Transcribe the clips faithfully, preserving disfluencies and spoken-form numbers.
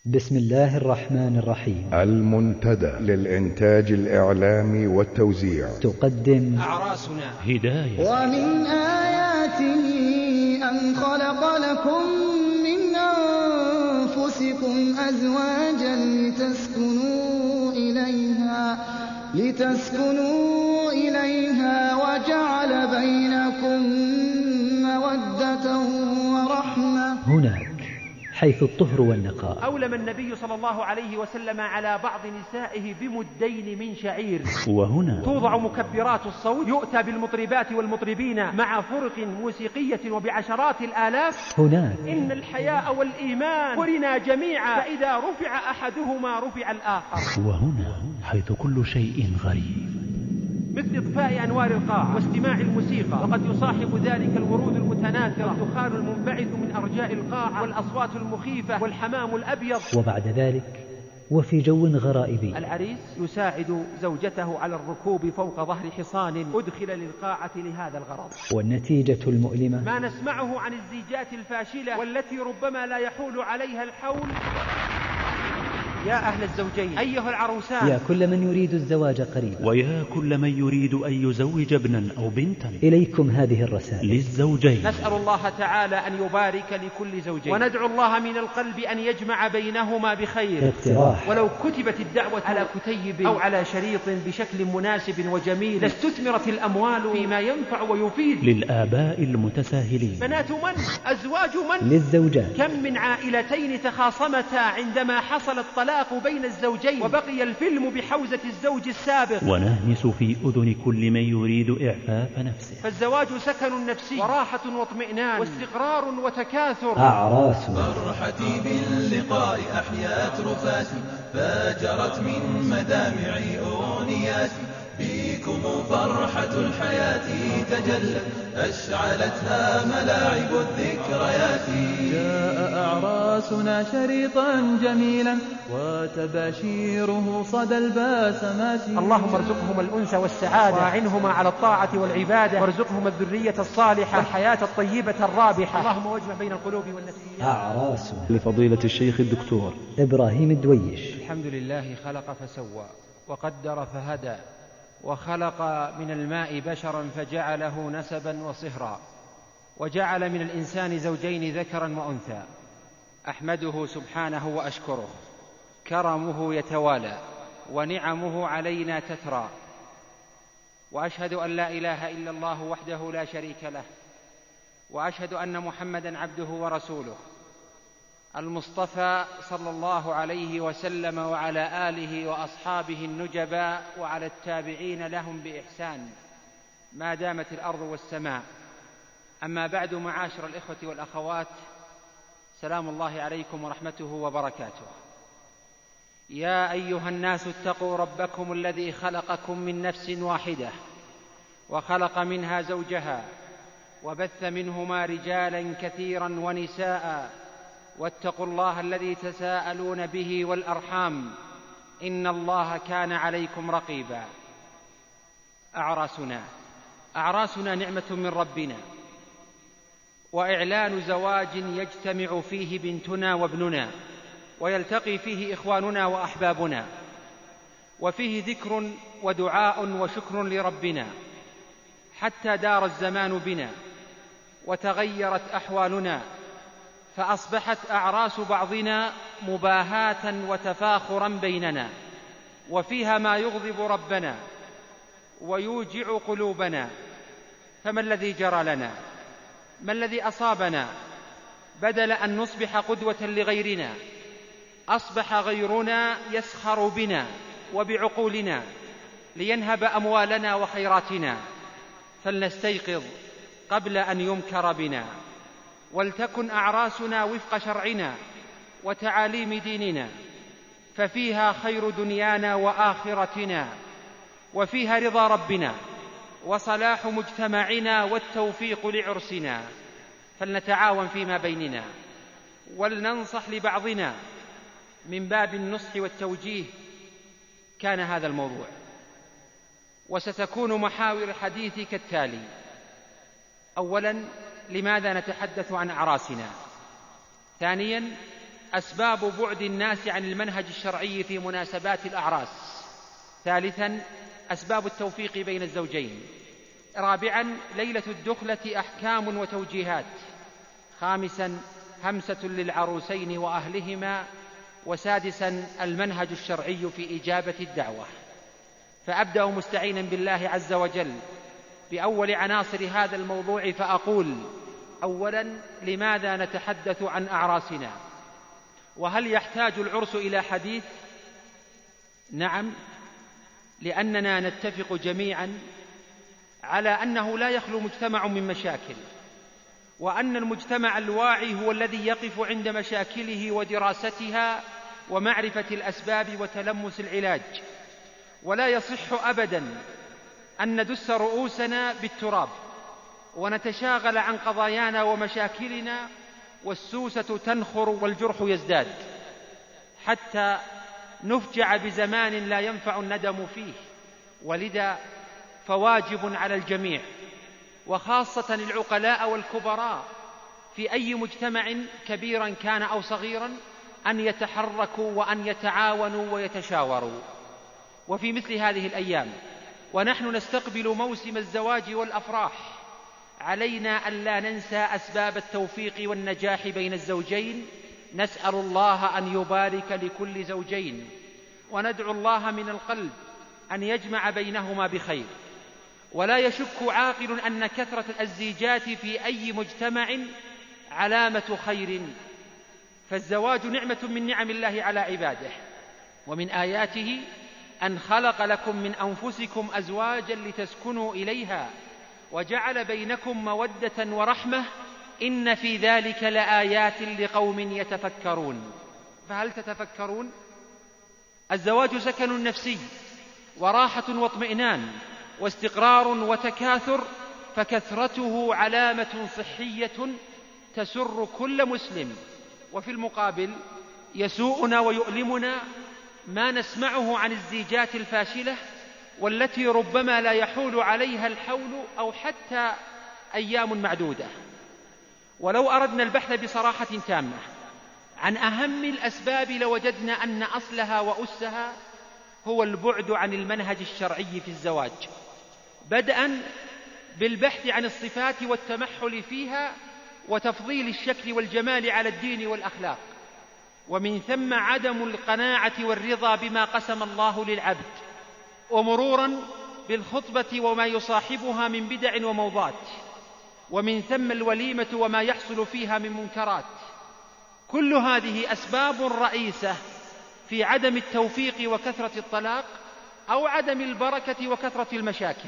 بسم الله الرحمن الرحيم. المنتدى للإنتاج الإعلامي والتوزيع تقدم أعراسنا هداية. ومن آياته أن خلق لكم من أنفسكم أزواجا لتسكنوا إليها لتسكنوا إليها وجعل بينكم مودة ورحمة. هناك حيث الطهر والنقاء. أولم النبي صلى الله عليه وسلم على بعض نسائه بمدين من شعير. وهنا توضع مكبرات الصوت، يؤتى بالمطربات والمطربين مع فرق موسيقية وبعشرات الآلاف. هناك إن الحياء والإيمان قرنا جميعا، فإذا رفع أحدهما رفع الآخر. وهنا حيث كل شيء غريب، مثل إطفاء أنوار القاعة واستماع الموسيقى، وقد يصاحب ذلك الورود المتناثرة والدخان المنبعث من أرجاء القاعة والأصوات المخيفة والحمام الأبيض. وبعد ذلك وفي جو غرائبي العريس يساعد زوجته على الركوب فوق ظهر حصان أدخل للقاعة لهذا الغرض. والنتيجة المؤلمة ما نسمعه عن الزيجات الفاشلة والتي ربما لا يحول عليها الحول. يا أهل الزوجين أيها العروسان، يا كل من يريد الزواج قريبا، ويا كل من يريد أن يزوج ابنا أو بنتا، إليكم هذه الرسائل للزوجين. نسأل الله تعالى أن يبارك لكل زوجين، وندعو الله من القلب أن يجمع بينهما بخير. اقتراح: ولو كتبت الدعوة على كتيب أو على شريط بشكل مناسب وجميل لاستثمرت الأموال فيما ينفع ويفيد. للآباء المتساهلين، بنات من؟ أزواج من؟ للزوجات. كم من عائلتين تخاصمتا عندما حصل الطلاق بين الزوجين وبقي الفيلم بحوزة الزوج السابق. ونهمس في أذن كل من يريد إعفاف نفسه. فالزواج سكن نفسي وراحة واطمئنان واستقرار وتكاثر. أعراس فرحتي باللقاء أحيات رفاتي، فجرت من مدامعي أغنياتي، بكم فرحة الحياة تجلت، أشعلتها ملاعب الذكريات. جاء أعراسنا شريطا جميلا وتباشيره صدى الباسمات. اللهم ارزقهم الأنس والسعادة، وأعنهما على الطاعة والعبادة، وارزقهم الذرية الصالحة والحياة الطيبة الرابحة. اللهم واجمع بين القلوب والنفسيات. أعراس لفضيلة الشيخ الدكتور إبراهيم الدويش. الحمد لله خلق فسوى وقدر فهدى، وخلق من الماء بشرا فجعله نسبا وصهرا، وجعل من الإنسان زوجين ذكرا وأنثى. أحمده سبحانه وأشكره، كرمه يتوالى ونعمه علينا تترى، وأشهد أن لا إله إلا الله وحده لا شريك له، وأشهد أن محمدا عبده ورسوله المصطفى صلى الله عليه وسلم، وعلى آله وأصحابه النجباء، وعلى التابعين لهم بإحسان ما دامت الأرض والسماء. أما بعد، معاشر الإخوة والأخوات، سلام الله عليكم ورحمته وبركاته. يا أيها الناس اتقوا ربكم الذي خلقكم من نفس واحدة، وخلق منها زوجها، وبث منهما رجالا كثيرا ونساء، واتقوا الله الذي تساءلون به والأرحام، إن الله كان عليكم رقيبا. أعراسنا أعراسنا نعمة من ربنا، وإعلان زواج يجتمع فيه بنتنا وابننا، ويلتقي فيه إخواننا وأحبابنا، وفيه ذكر ودعاء وشكر لربنا، حتى دار الزمان بنا وتغيرت أحوالنا، فأصبحت أعراس بعضنا مباهاة وتفاخرا بيننا، وفيها ما يغضب ربنا ويوجع قلوبنا. فما الذي جرى لنا؟ ما الذي أصابنا؟ بدل أن نصبح قدوة لغيرنا، أصبح غيرنا يسخر بنا وبعقولنا لينهب أموالنا وخيراتنا. فلنستيقظ قبل أن يمكر بنا، ولتكن أعراسنا وفق شرعنا وتعاليم ديننا، ففيها خير دنيانا وآخرتنا، وفيها رضا ربنا وصلاح مجتمعنا والتوفيق لعرسنا. فلنتعاون فيما بيننا، ولننصح لبعضنا من باب النصح والتوجيه. كان هذا الموضوع، وستكون محاور الحديث كالتالي: أولا، لماذا نتحدث عن أعراسنا؟ ثانيا، أسباب بعد الناس عن المنهج الشرعي في مناسبات الأعراس. ثالثا أسباب التوفيق بين الزوجين. رابعا ليلة الدخلة أحكام وتوجيهات. خامسا همسة للعروسين وأهلهما. وسادسا المنهج الشرعي في إجابة الدعوة. فأبدأ مستعينا بالله عز وجل بأول عناصر هذا الموضوع فأقول: أولا، لماذا نتحدث عن أعراسنا؟ وهل يحتاج العرس إلى حديث؟ نعم، لأننا نتفق جميعا على أنه لا يخلو مجتمع من مشاكل، وأن المجتمع الواعي هو الذي يقف عند مشاكله ودراستها ومعرفة الأسباب وتلمس العلاج. ولا يصح أبدا أن ندس رؤوسنا بالتراب ونتشاغل عن قضايانا ومشاكلنا والسوسة تنخر والجرح يزداد حتى نفجع بزمان لا ينفع الندم فيه. ولذا فواجب على الجميع وخاصة العقلاء والكبراء في أي مجتمع كبيرا كان أو صغيرا أن يتحركوا وأن يتعاونوا ويتشاوروا. وفي مثل هذه الأيام ونحن نستقبل موسم الزواج والأفراح علينا أن لا ننسى أسباب التوفيق والنجاح بين الزوجين. نسأل الله أن يبارك لكل زوجين وندعو الله من القلب أن يجمع بينهما بخير. ولا يشك عاقل أن كثرة الزيجات في أي مجتمع علامة خير، فالزواج نعمة من نعم الله على عباده. ومن آياته أن خلق لكم من أنفسكم أزواجا لتسكنوا إليها وجعل بينكم مودة ورحمة إن في ذلك لآيات لقوم يتفكرون. فهل تتفكرون؟ الزواج سكن نفسي وراحة واطمئنان واستقرار وتكاثر، فكثرته علامة صحية تسر كل مسلم. وفي المقابل يسوءنا ويؤلمنا ما نسمعه عن الزيجات الفاشلة والتي ربما لا يحول عليها الحول أو حتى أيام معدودة. ولو أردنا البحث بصراحة تامة عن أهم الأسباب لوجدنا أن أصلها وأسها هو البعد عن المنهج الشرعي في الزواج، بدءا بالبحث عن الصفات والتمحل فيها وتفضيل الشكل والجمال على الدين والأخلاق، ومن ثم عدم القناعة والرضا بما قسم الله للعبد، ومرورا بالخطبة وما يصاحبها من بدع وموضات، ومن ثم الوليمة وما يحصل فيها من منكرات. كل هذه أسباب رئيسة في عدم التوفيق وكثرة الطلاق أو عدم البركة وكثرة المشاكل.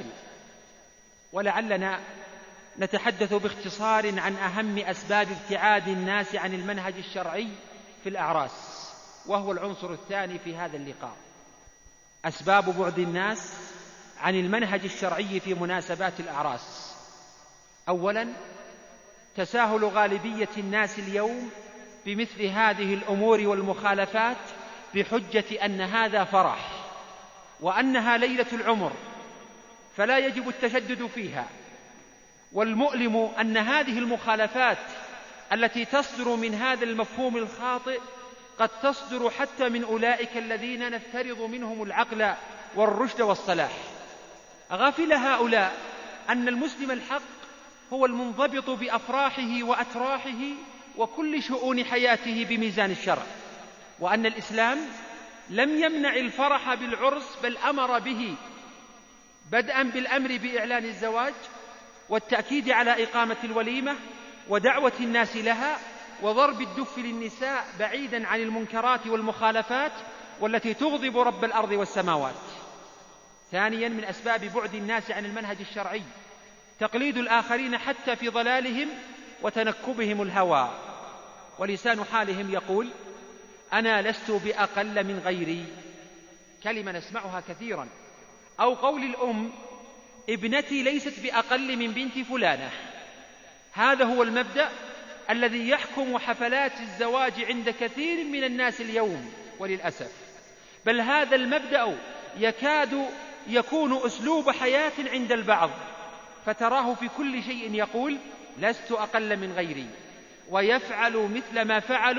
ولعلنا نتحدث باختصار عن أهم أسباب ابتعاد الناس عن المنهج الشرعي في الأعراس، وهو العنصر الثاني في هذا اللقاء. أسباب بعد الناس عن المنهج الشرعي في مناسبات الأعراس. أولا، تساهل غالبية الناس اليوم بمثل هذه الأمور والمخالفات بحجة أن هذا فرح وأنها ليلة العمر فلا يجب التشدد فيها. والمؤلم أن هذه المخالفات التي تصدر من هذا المفهوم الخاطئ قد تصدر حتى من أولئك الذين نفترض منهم العقل والرشد والصلاح. غافل هؤلاء أن المسلم الحق هو المنضبط بأفراحه وأتراحه وكل شؤون حياته بميزان الشرع، وأن الإسلام لم يمنع الفرح بالعرس بل أمر به، بدءا بالأمر بإعلان الزواج والتأكيد على إقامة الوليمة ودعوة الناس لها وضرب الدف للنساء بعيدا عن المنكرات والمخالفات والتي تغضب رب الأرض والسماوات. ثانيا، من أسباب بعد الناس عن المنهج الشرعي تقليد الآخرين حتى في ضلالهم وتنكبهم الهوى، ولسان حالهم يقول: أنا لست بأقل من غيري، كلمة نسمعها كثيرا. أو قول الأم: ابنتي ليست بأقل من بنت فلانة. هذا هو المبدأ الذي يحكم حفلات الزواج عند كثير من الناس اليوم وللأسف، بل هذا المبدأ يكاد يكون أسلوب حياة عند البعض، فتراه في كل شيء يقول: لست أقل من غيري، ويفعل مثل ما فعلوا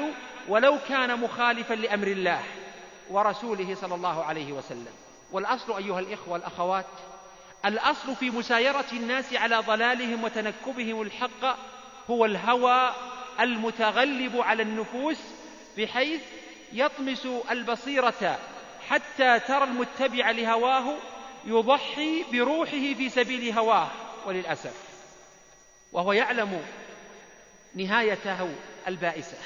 ولو كان مخالفا لأمر الله ورسوله صلى الله عليه وسلم. والأصل أيها الإخوة والأخوات، الأصل في مسايرة الناس على ضلالهم وتنكبهم الحق هو الهوى المتغلب على النفوس، بحيث يطمس البصيرة حتى ترى المتبع لهواه يضحي بروحه في سبيل هواه، وللأسف وهو يعلم نهايته البائسة.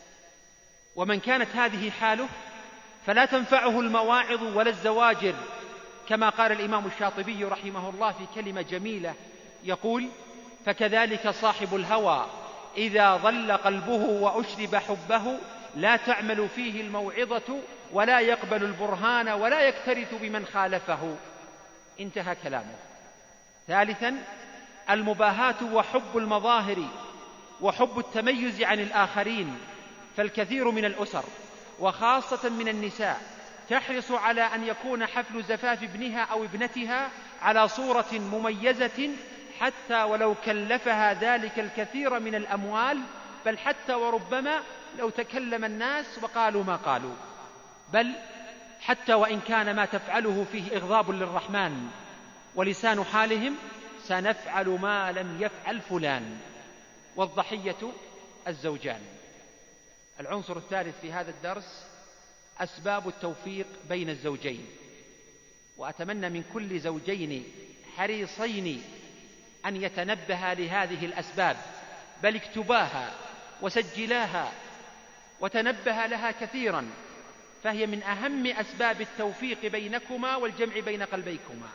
ومن كانت هذه حاله فلا تنفعه المواعظ ولا الزواجر، كما قال الإمام الشاطبي رحمه الله في كلمة جميلة يقول: فكذلك صاحب الهوى إذا ضل قلبه وأشرب حبه لا تعمل فيه الموعظة ولا يقبل البرهان ولا يكترث بمن خالفه. انتهى كلامه. ثالثا، المباهاة وحب المظاهر وحب التميز عن الآخرين. فالكثير من الأسر وخاصة من النساء تحرص على أن يكون حفل زفاف ابنها أو ابنتها على صورة مميزة، حتى ولو كلفها ذلك الكثير من الأموال، بل حتى وربما لو تكلم الناس وقالوا ما قالوا، بل حتى وإن كان ما تفعله فيه إغضاب للرحمن، ولسان حالهم سنفعل ما لم يفعل فلان. والضحية الزوجان. العنصر الثالث في هذا الدرس أسباب التوفيق بين الزوجين. وأتمنى من كل زوجين حريصين أن يتنبها لهذه الأسباب، بل اكتباها وسجلاها وتنبه لها كثيرا، فهي من أهم أسباب التوفيق بينكما والجمع بين قلبيكما.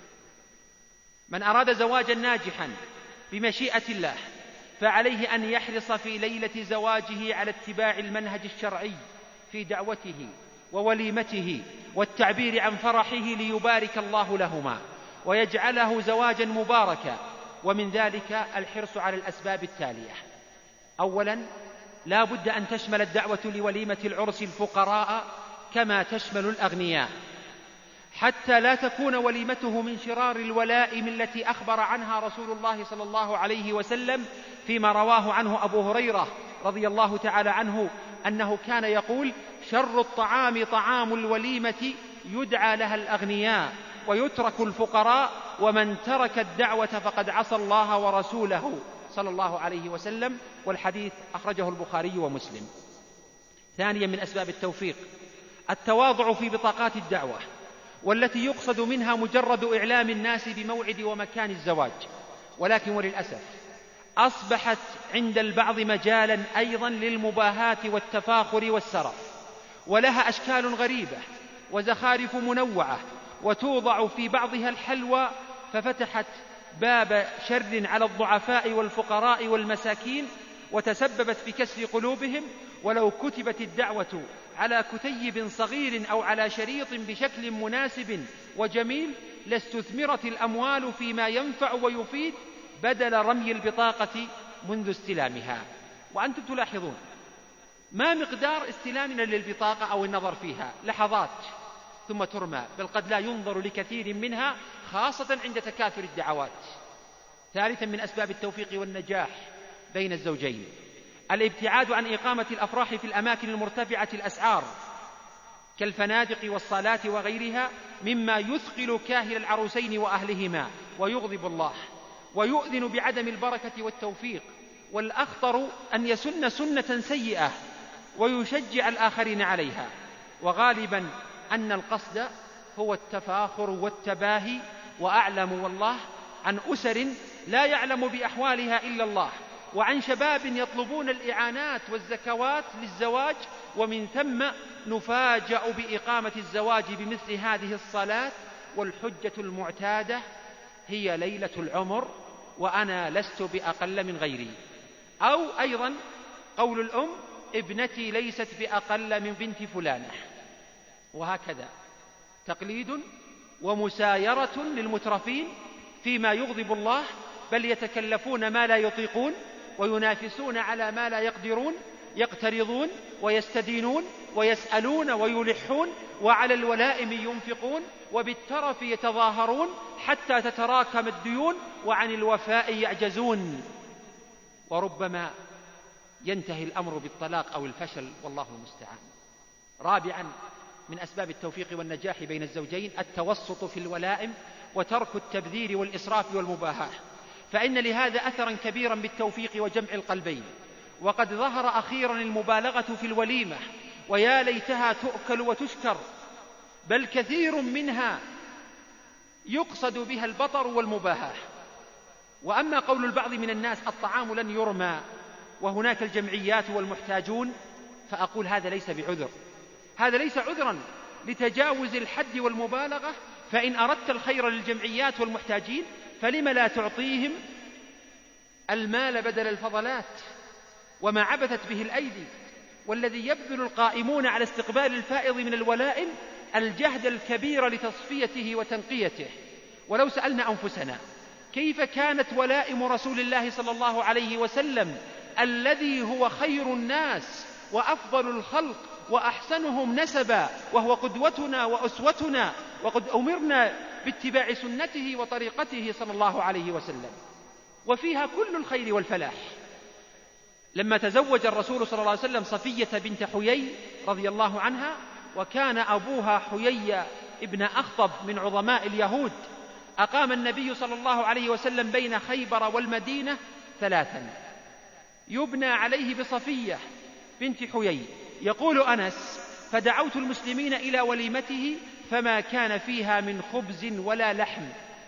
من أراد زواجا ناجحا بمشيئة الله فعليه أن يحرص في ليلة زواجه على اتباع المنهج الشرعي في دعوته ووليمته والتعبير عن فرحه ليبارك الله لهما ويجعله زواجا مباركا. ومن ذلك الحرص على الأسباب التالية: أولا، لا بد أن تشمل الدعوة لوليمة العرس الفقراء كما تشمل الأغنياء، حتى لا تكون وليمته من شرار الولائم التي أخبر عنها رسول الله صلى الله عليه وسلم فيما رواه عنه أبو هريرة رضي الله تعالى عنه أنه كان يقول: شر الطعام طعام الوليمة يدعى لها الأغنياء ويترك الفقراء، ومن ترك الدعوة فقد عصى الله ورسوله صلى الله عليه وسلم. والحديث أخرجه البخاري ومسلم. ثانيا من أسباب التوفيق التواضع في بطاقات الدعوة، والتي يقصد منها مجرد إعلام الناس بموعد ومكان الزواج. ولكن وللأسف أصبحت عند البعض مجالا أيضا للمباهاة والتفاخر والسرف، ولها أشكال غريبة وزخارف منوعة، وتوضع في بعضها الحلوى، ففتحت باب شر على الضعفاء والفقراء والمساكين، وتسببت في كسر قلوبهم. ولو كتبت الدعوة على كتيب صغير أو على شريط بشكل مناسب وجميل لاستثمرت الأموال فيما ينفع ويفيد بدل رمي البطاقة منذ استلامها. وأنتم تلاحظون ما مقدار استلامنا للبطاقة أو النظر فيها لحظات ثم ترمى، بل قد لا ينظر لكثير منها، خاصة عند تكاثر الدعوات. ثالثا من أسباب التوفيق والنجاح بين الزوجين الابتعاد عن إقامة الأفراح في الأماكن المرتفعة الأسعار كالفنادق والصالات وغيرها، مما يثقل كاهل العروسين وأهلهما ويغضب الله ويؤذن بعدم البركة والتوفيق. والأخطر أن يسن سنة سيئة ويشجع الآخرين عليها، وغالبا أن القصد هو التفاخر والتباهي. وأعلم والله عن أسر لا يعلم بأحوالها إلا الله، وعن شباب يطلبون الإعانات والزكوات للزواج، ومن ثم نفاجأ بإقامة الزواج بمثل هذه الصلاة، والحجة المعتادة هي ليلة العمر وأنا لست بأقل من غيري. أو أيضا قول الأم: ابنتي ليست بأقل من بنت فلانة. وهكذا تقليد ومسايرة للمترفين فيما يغضب الله، بل يتكلفون ما لا يطيقون وينافسون على ما لا يقدرون، يقترضون ويستدينون ويسألون ويلحون، وعلى الولائم ينفقون، وبالترف يتظاهرون حتى تتراكم الديون، وعن الوفاء يعجزون. وربما ينتهي الأمر بالطلاق أو الفشل، والله المستعان. رابعا من أسباب التوفيق والنجاح بين الزوجين التوسط في الولائم وترك التبذير والإسراف والمباهاة، فإن لهذا أثرا كبيرا بالتوفيق وجمع القلبين. وقد ظهر أخيرا المبالغة في الوليمة، ويا ليتها تؤكل وتشكر، بل كثير منها يقصد بها البطر والمباهاة. وأما قول البعض من الناس الطعام لن يرمى وهناك الجمعيات والمحتاجون، فأقول هذا ليس بعذر، هذا ليس عذرا لتجاوز الحد والمبالغة. فإن أردت الخير للجمعيات والمحتاجين فلم لا تعطيهم المال بدل الفضلات وما عبثت به الأيدي. والذي يبذل القائمون على استقبال الفائض من الولائم الجهد الكبير لتصفيته وتنقيته. ولو سألنا أنفسنا كيف كانت ولائم رسول الله صلى الله عليه وسلم الذي هو خير الناس وأفضل الخلق وأحسنهم نسبا، وهو قدوتنا وأسوتنا، وقد أمرنا باتباع سنته وطريقته صلى الله عليه وسلم، وفيها كل الخير والفلاح. لما تزوج الرسول صلى الله عليه وسلم صفية بنت حيي رضي الله عنها، وكان أبوها حيي ابن أخطب من عظماء اليهود، أقام النبي صلى الله عليه وسلم بين خيبر والمدينة ثلاثا يبنى عليه بصفية بنت حيي. يقول أنس: فدعوت المسلمين إلى وليمته فما كان فيها من خبز ولا لحم،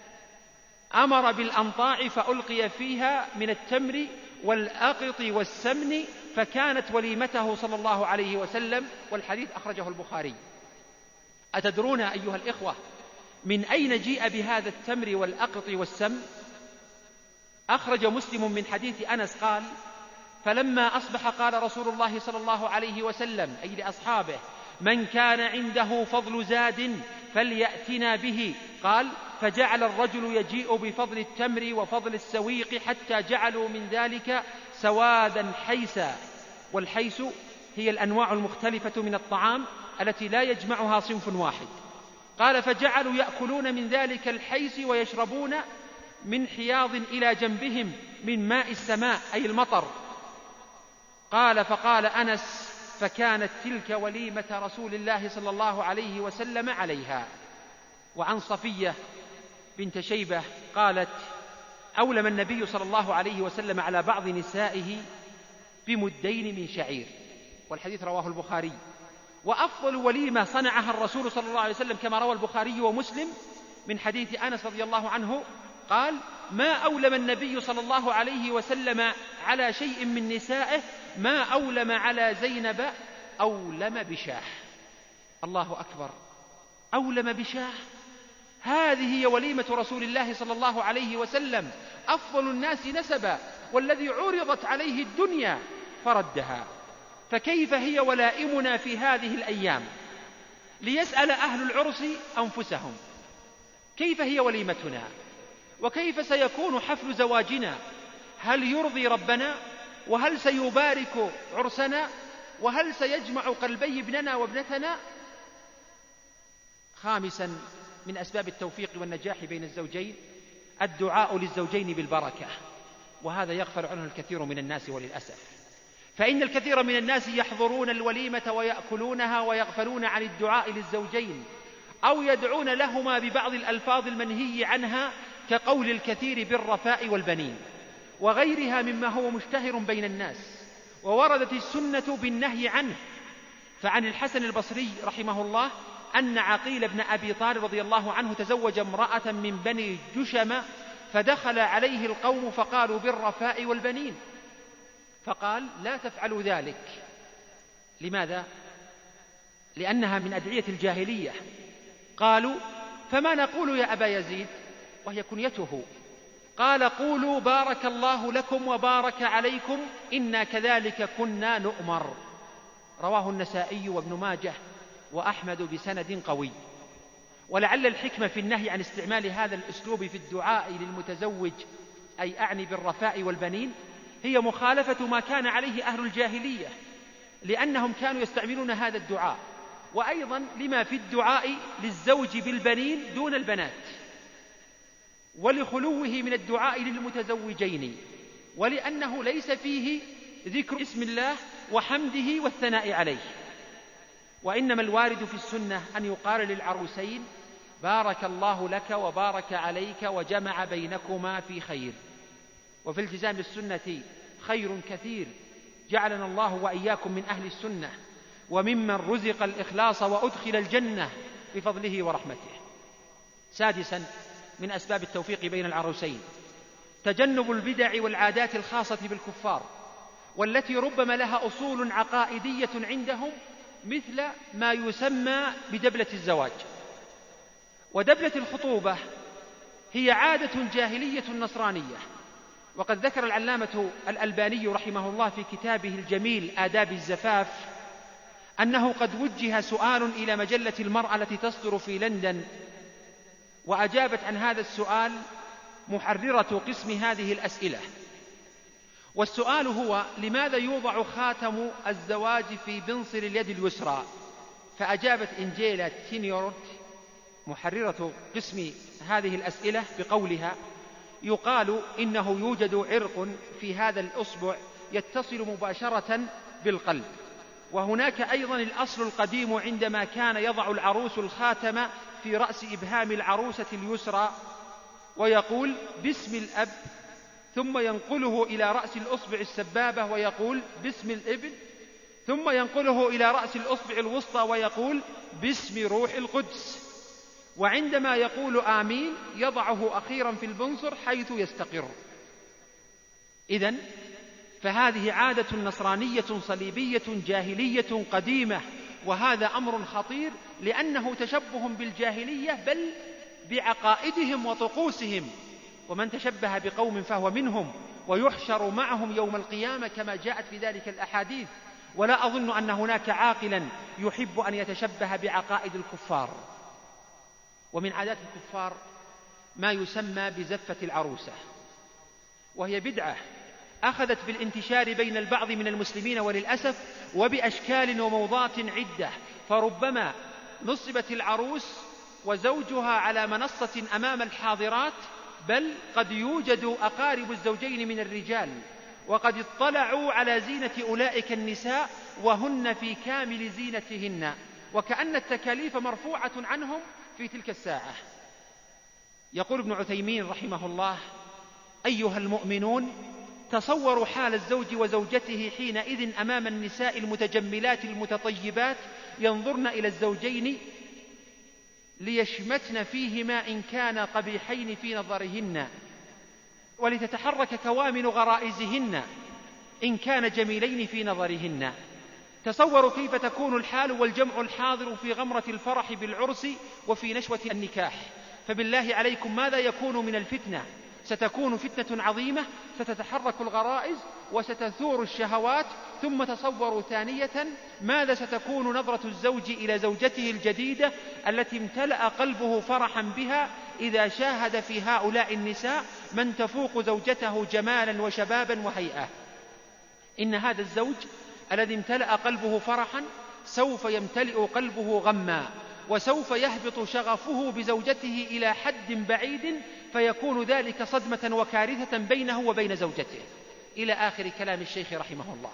أمر بالأنطاع فألقي فيها من التمر والأقط والسمن، فكانت وليمته صلى الله عليه وسلم. والحديث أخرجه البخاري. أتدرون أيها الإخوة من أين جيء بهذا التمر والأقط والسمن؟ أخرج مسلم من حديث أنس قال: فلما أصبح قال رسول الله صلى الله عليه وسلم أي لأصحابه: من كان عنده فضل زاد فليأتنا به. قال: فجعل الرجل يجيء بفضل التمر وفضل السويق حتى جعلوا من ذلك سوادا حيسا. والحيس هي الأنواع المختلفة من الطعام التي لا يجمعها صنف واحد. قال: فجعلوا يأكلون من ذلك الحيس ويشربون من حياض إلى جنبهم من ماء السماء أي المطر. قال: فقال أنس: فكانت تلك وليمة رسول الله صلى الله عليه وسلم عليها. وعن صفية بنت شيبة قالت: أولم النبي صلى الله عليه وسلم على بعض نسائه بمدين من شعير. والحديث رواه البخاري. وأفضل وليمة صنعها الرسول صلى الله عليه وسلم كما روى البخاري ومسلم من حديث أنس رضي الله عنه قال: ما أولم النبي صلى الله عليه وسلم على شيء من نسائه ما أولم على زينب أولم بشاه. الله أكبر، أولم بشاه، هذه هي وليمة رسول الله صلى الله عليه وسلم، أفضل الناس نسبا، والذي عرضت عليه الدنيا فردها. فكيف هي ولائمنا في هذه الأيام؟ ليسأل أهل العرس أنفسهم كيف هي وليمتنا، وكيف سيكون حفل زواجنا؟ هل يرضي ربنا؟ وهل سيبارك عرسنا؟ وهل سيجمع قلبي ابننا وابنتنا؟ خامسا من أسباب التوفيق والنجاح بين الزوجين الدعاء للزوجين بالبركة، وهذا يغفل عنه الكثير من الناس وللأسف. فإن الكثير من الناس يحضرون الوليمة ويأكلونها ويغفلون عن الدعاء للزوجين، أو يدعون لهما ببعض الألفاظ المنهي عنها كقول الكثير بالرفاء والبنين وغيرها مما هو مشتهر بين الناس، ووردت السنة بالنهي عنه. فعن الحسن البصري رحمه الله أن عقيل بن أبي طالب رضي الله عنه تزوج امرأة من بني جشم، فدخل عليه القوم فقالوا بالرفاء والبنين، فقال: لا تفعلوا ذلك. لماذا؟ لأنها من أدعية الجاهلية. قالوا: فما نقول يا أبا يزيد؟ وهي كنيته. قال: قولوا بارك الله لكم وبارك عليكم إنا كذلك كنا نؤمر. رواه النسائي وابن ماجه وأحمد بسند قوي. ولعل الحكمة في النهي عن استعمال هذا الأسلوب في الدعاء للمتزوج، أي أعني بالرفاء والبنين، هي مخالفة ما كان عليه أهل الجاهلية، لأنهم كانوا يستعملون هذا الدعاء، وأيضا لما في الدعاء للزوج بالبنين دون البنات، ولخلوه من الدعاء للمتزوجين، ولأنه ليس فيه ذكر اسم الله وحمده والثناء عليه. وإنما الوارد في السنة أن يقال للعروسين: بارك الله لك وبارك عليك وجمع بينكما في خير. وفي التزام السنة خير كثير، جعلنا الله وإياكم من أهل السنة وممن رزق الإخلاص وأدخل الجنة بفضله ورحمته. سادسا من أسباب التوفيق بين العروسين تجنب البدع والعادات الخاصة بالكفار، والتي ربما لها أصول عقائدية عندهم، مثل ما يسمى بدبلة الزواج. ودبلة الخطوبة هي عادة جاهلية نصرانية، وقد ذكر العلامة الألباني رحمه الله في كتابه الجميل آداب الزفاف أنه قد وجه سؤال إلى مجلة المرأة التي تصدر في لندن، وأجابت عن هذا السؤال محررة قسم هذه الأسئلة. والسؤال هو: لماذا يوضع خاتم الزواج في بنصر اليد اليسرى؟ فأجابت إنجيلا تينيورت محررة قسم هذه الأسئلة بقولها: يقال إنه يوجد عرق في هذا الأصبع يتصل مباشرة بالقلب. وهناك أيضا الأصل القديم عندما كان يضع العروس الخاتم في رأس إبهام العروسة اليسرى ويقول باسم الأب، ثم ينقله إلى رأس الأصبع السبابة ويقول باسم الابن، ثم ينقله إلى رأس الأصبع الوسطى ويقول باسم روح القدس. وعندما يقول آمين يضعه أخيرا في البنصر حيث يستقر. إذن فهذه عادة نصرانية صليبية جاهلية قديمة، وهذا أمر خطير لأنه تشبه بالجاهلية بل بعقائدهم وطقوسهم، ومن تشبه بقوم فهو منهم ويحشر معهم يوم القيامة كما جاءت في ذلك الأحاديث. ولا أظن أن هناك عاقلا يحب أن يتشبه بعقائد الكفار. ومن عادات الكفار ما يسمى بزفة العروسة، وهي بدعة أخذت بالانتشار بين البعض من المسلمين وللأسف وبأشكال وموضات عدة، فربما نصبت العروس وزوجها على منصة أمام الحاضرات، بل قد يوجد أقارب الزوجين من الرجال وقد اطلعوا على زينة أولئك النساء وهن في كامل زينتهن، وكأن التكاليف مرفوعة عنهم في تلك الساعة. يقول ابن عثيمين رحمه الله: أيها المؤمنون، تصوروا حال الزوج وزوجته حينئذ أمام النساء المتجملات المتطيبات ينظرن إلى الزوجين ليشمتن فيهما إن كان قبيحين في نظرهن، ولتتحرك كوامن غرائزهن إن كان جميلين في نظرهن. تصوروا كيف تكون الحال والجمع الحاضر في غمرة الفرح بالعرس وفي نشوة النكاح، فبالله عليكم ماذا يكون من الفتنة؟ ستكون فتنة عظيمة، ستتحرك الغرائز وستثور الشهوات. ثم تصوروا ثانية ماذا ستكون نظرة الزوج إلى زوجته الجديدة التي امتلأ قلبه فرحا بها إذا شاهد في هؤلاء النساء من تفوق زوجته جمالا وشبابا وهيئة. إن هذا الزوج الذي امتلأ قلبه فرحا سوف يمتلئ قلبه غما، وسوف يهبط شغفه بزوجته إلى حد بعيد، فيكون ذلك صدمة وكارثة بينه وبين زوجته، إلى آخر كلام الشيخ رحمه الله.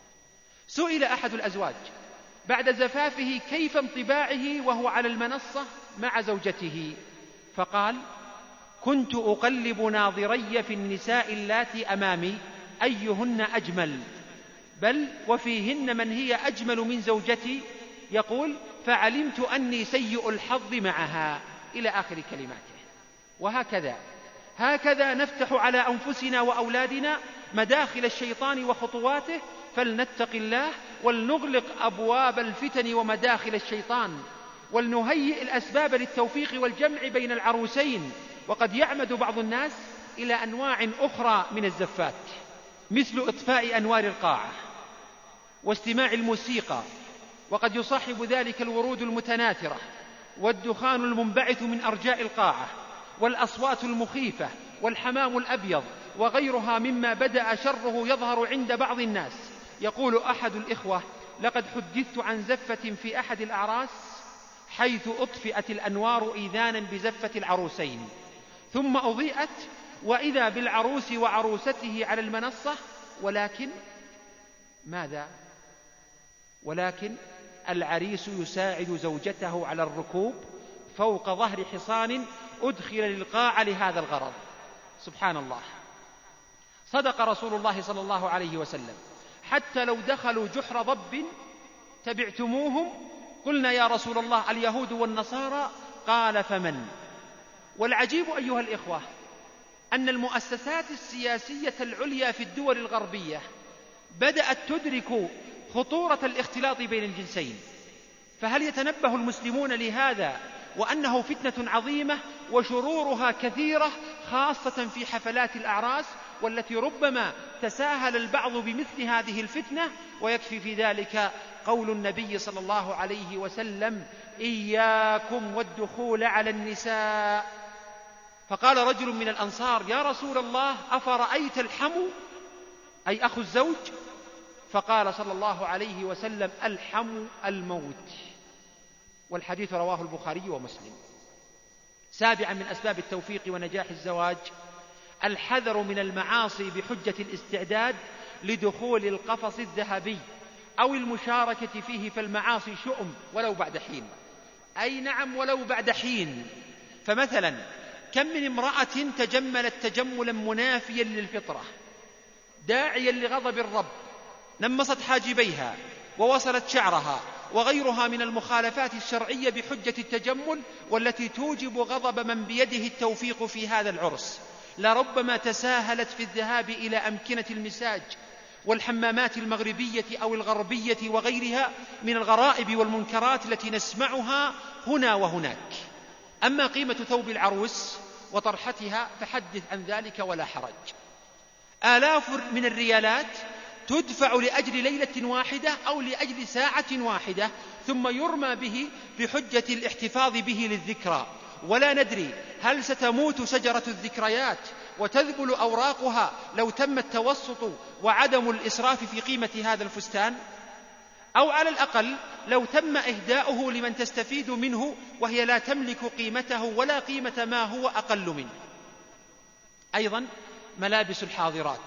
سئل أحد الأزواج بعد زفافه كيف انطباعه وهو على المنصة مع زوجته، فقال: كنت أقلب ناظري في النساء اللاتي أمامي أيهن أجمل، بل وفيهن من هي أجمل من زوجتي، يقول: فعلمت أني سيء الحظ معها، إلى آخر كلماته. وهكذا هكذا نفتح على أنفسنا وأولادنا مداخل الشيطان وخطواته، فلنتق الله ولنغلق أبواب الفتن ومداخل الشيطان، ولنهيئ الأسباب للتوفيق والجمع بين العروسين. وقد يعمد بعض الناس إلى أنواع أخرى من الزفات، مثل إطفاء أنوار القاعة واستماع الموسيقى، وقد يصاحب ذلك الورود المتناثرة والدخان المنبعث من أرجاء القاعة والأصوات المخيفة والحمام الأبيض وغيرها مما بدأ شره يظهر عند بعض الناس. يقول أحد الإخوة: لقد حدثت عن زفة في أحد الأعراس حيث أطفئت الأنوار إيذانا بزفة العروسين، ثم أضيئت وإذا بالعروس وعروسته على المنصة، ولكن ماذا؟ ولكن العريس يساعد زوجته على الركوب فوق ظهر حصان أدخل للقاعة لهذا الغرض. سبحان الله. صدق رسول الله صلى الله عليه وسلم: حتى لو دخلوا جحر ضب تبعتموهم. قلنا: يا رسول الله اليهود والنصارى. قال: فمن؟ والعجيب أيها الإخوة أن المؤسسات السياسية العليا في الدول الغربية بدأت تدرك خطورة الاختلاط بين الجنسين، فهل يتنبه المسلمون لهذا وأنه فتنة عظيمة وشرورها كثيرة، خاصة في حفلات الأعراس، والتي ربما تساهل البعض بمثل هذه الفتنة؟ ويكفي في ذلك قول النبي صلى الله عليه وسلم: إياكم والدخول على النساء. فقال رجل من الأنصار: يا رسول الله أفرأيت الحمو، أي أخو الزوج؟ فقال صلى الله عليه وسلم: الحمو الموت. والحديث رواه البخاري ومسلم. سابعا من أسباب التوفيق ونجاح الزواج الحذر من المعاصي بحجة الاستعداد لدخول القفص الذهبي أو المشاركة فيه، فالمعاصي شؤم ولو بعد حين. أي نعم، ولو بعد حين. فمثلا كم من امرأة تجملت تجملا منافيا للفطرة داعيا لغضب الرب، نمصت حاجبيها ووصلت شعرها وغيرها من المخالفات الشرعية بحجة التجمل، والتي توجب غضب من بيده التوفيق في هذا العرس. لربما تساهلت في الذهاب إلى أمكنة المساج والحمامات المغربية أو الغربية وغيرها من الغرائب والمنكرات التي نسمعها هنا وهناك. أما قيمة ثوب العروس وطرحتها فحدث عن ذلك ولا حرج. آلاف من الريالات تدفع لأجل ليلة واحدة أو لأجل ساعة واحدة، ثم يرمى به بحجة الاحتفاظ به للذكرى، ولا ندري هل ستموت شجرة الذكريات وتذبل أوراقها لو تم التوسط وعدم الإسراف في قيمة هذا الفستان، أو على الأقل لو تم إهداؤه لمن تستفيد منه وهي لا تملك قيمته ولا قيمة ما هو أقل منه. أيضا ملابس الحاضرات،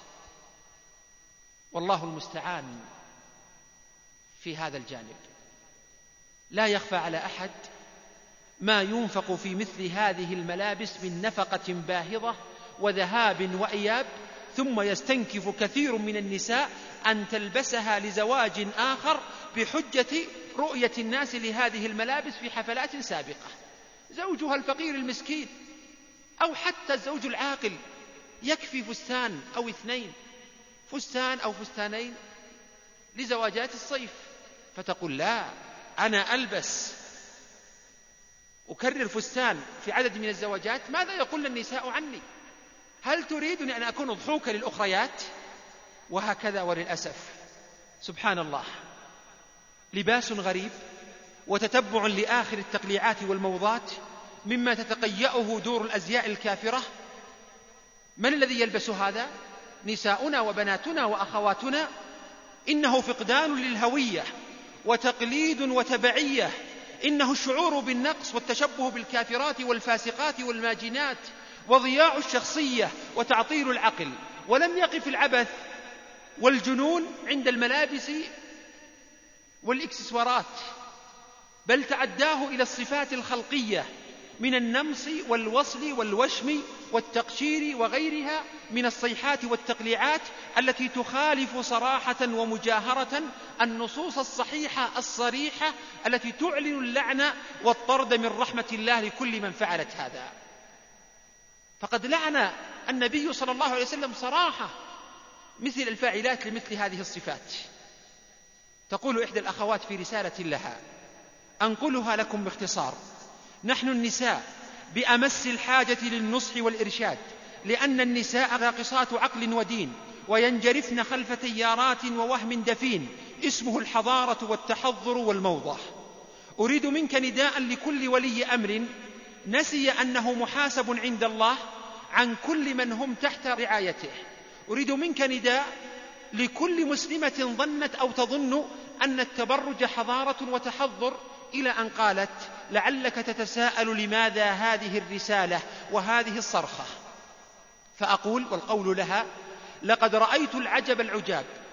والله المستعان في هذا الجانب. لا يخفى على أحد ما ينفق في مثل هذه الملابس من نفقة باهظة وذهاب وإياب، ثم يستنكف كثير من النساء أن تلبسها لزواج آخر بحجة رؤية الناس لهذه الملابس في حفلات سابقة. زوجها الفقير المسكين أو حتى الزوج العاقل يكفي فستان أو اثنين، فستان أو فستانين لزواجات الصيف، فتقول: لا، أنا ألبس أكرر فستان في عدد من الزواجات، ماذا يقول النساء عني؟ هل تريدني أن أكون ضحوكا للأخريات؟ وهكذا. وللأسف سبحان الله، لباس غريب وتتبع لآخر التقليعات والموضات مما تتقيأه دور الأزياء الكافرة. من الذي يلبس هذا؟ نساؤنا وبناتنا وأخواتنا. إنه فقدان للهوية وتقليد وتبعية، إنه الشعور بالنقص والتشبه بالكافرات والفاسقات والماجنات وضياع الشخصية وتعطيل العقل. ولم يقف العبث والجنون عند الملابس والإكسسوارات، بل تعداه إلى الصفات الخلقية من النمص والوصل والوشم والتقشير وغيرها من الصيحات والتقليعات التي تخالف صراحة ومجاهرة النصوص الصحيحة الصريحة التي تعلن اللعنة والطرد من رحمة الله لكل من فعلت هذا. فقد لعن النبي صلى الله عليه وسلم صراحة مثل الفاعلات لمثل هذه الصفات. تقول إحدى الأخوات في رسالة لها، أنقلها لكم باختصار: نحن النساء بأمس الحاجة للنصح والإرشاد، لأن النساء راقصات عقل ودين، وينجرفن خلف تيارات ووهم دفين اسمه الحضارة والتحضر والموضة. أريد منك نداء لكل ولي أمر نسي أنه محاسب عند الله عن كل من هم تحت رعايته. أريد منك نداء لكل مسلمة ظنت أو تظن أن التبرج حضارة وتحضر، إلى أن قالت: لعلك تتساءل لماذا هذه الرسالة وهذه الصرخة. فأقول والقول لها: لقد رأيت العجب العجاب،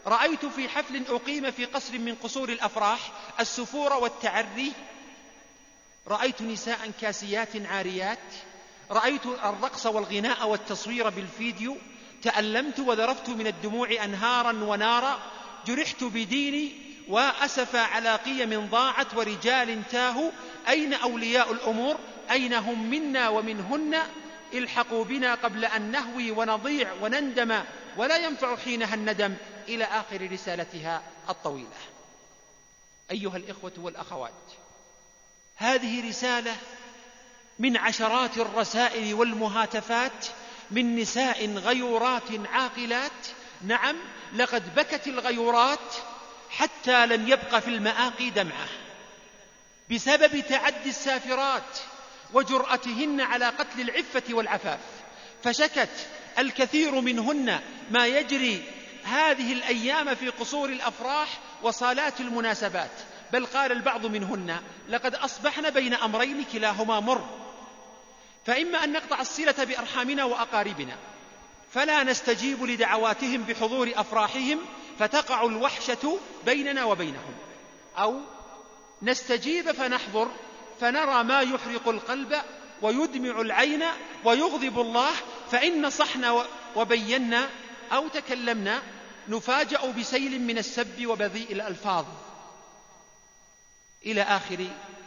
رأيت في حفل أقيم في قصر من قصور الأفراح السفور والتعري، رأيت نساء كاسيات عاريات، رأيت الرقص والغناء والتصوير بالفيديو، تألمت وذرفت من الدموع أنهارا ونارا، جرحت بديني وأسف على قيم ضاعت ورجال تاهوا، أين أولياء الأمور؟ أين هم منا ومنهن؟ الحقوا بنا قبل أن نهوي ونضيع ونندم ولا ينفع حينها الندم، إلى آخر رسالتها الطويلة. أيها الإخوة والأخوات، هذه رسالة من عشرات الرسائل والمهاتفات من نساء غيورات عاقلات. نعم، لقد بكت الغيورات حتى لم يبق في المآقي دمعة بسبب تعدي السافرات وجرأتهن على قتل العفة والعفاف، فشكت الكثير منهن ما يجري هذه الأيام في قصور الأفراح وصالات المناسبات، بل قال البعض منهن: لقد أصبحن بين أمرين كلاهما مر، فإما أن نقطع الصلة بأرحامنا وأقاربنا فلا نستجيب لدعواتهم بحضور أفراحهم فتقع الوحشة بيننا وبينهم، أو نستجيب فنحضر فنرى ما يحرق القلب ويدمع العين ويغضب الله، فإن نصحنا وبينا أو تكلمنا نفاجأ بسيل من السب وبذيء الألفاظ، إلى آخر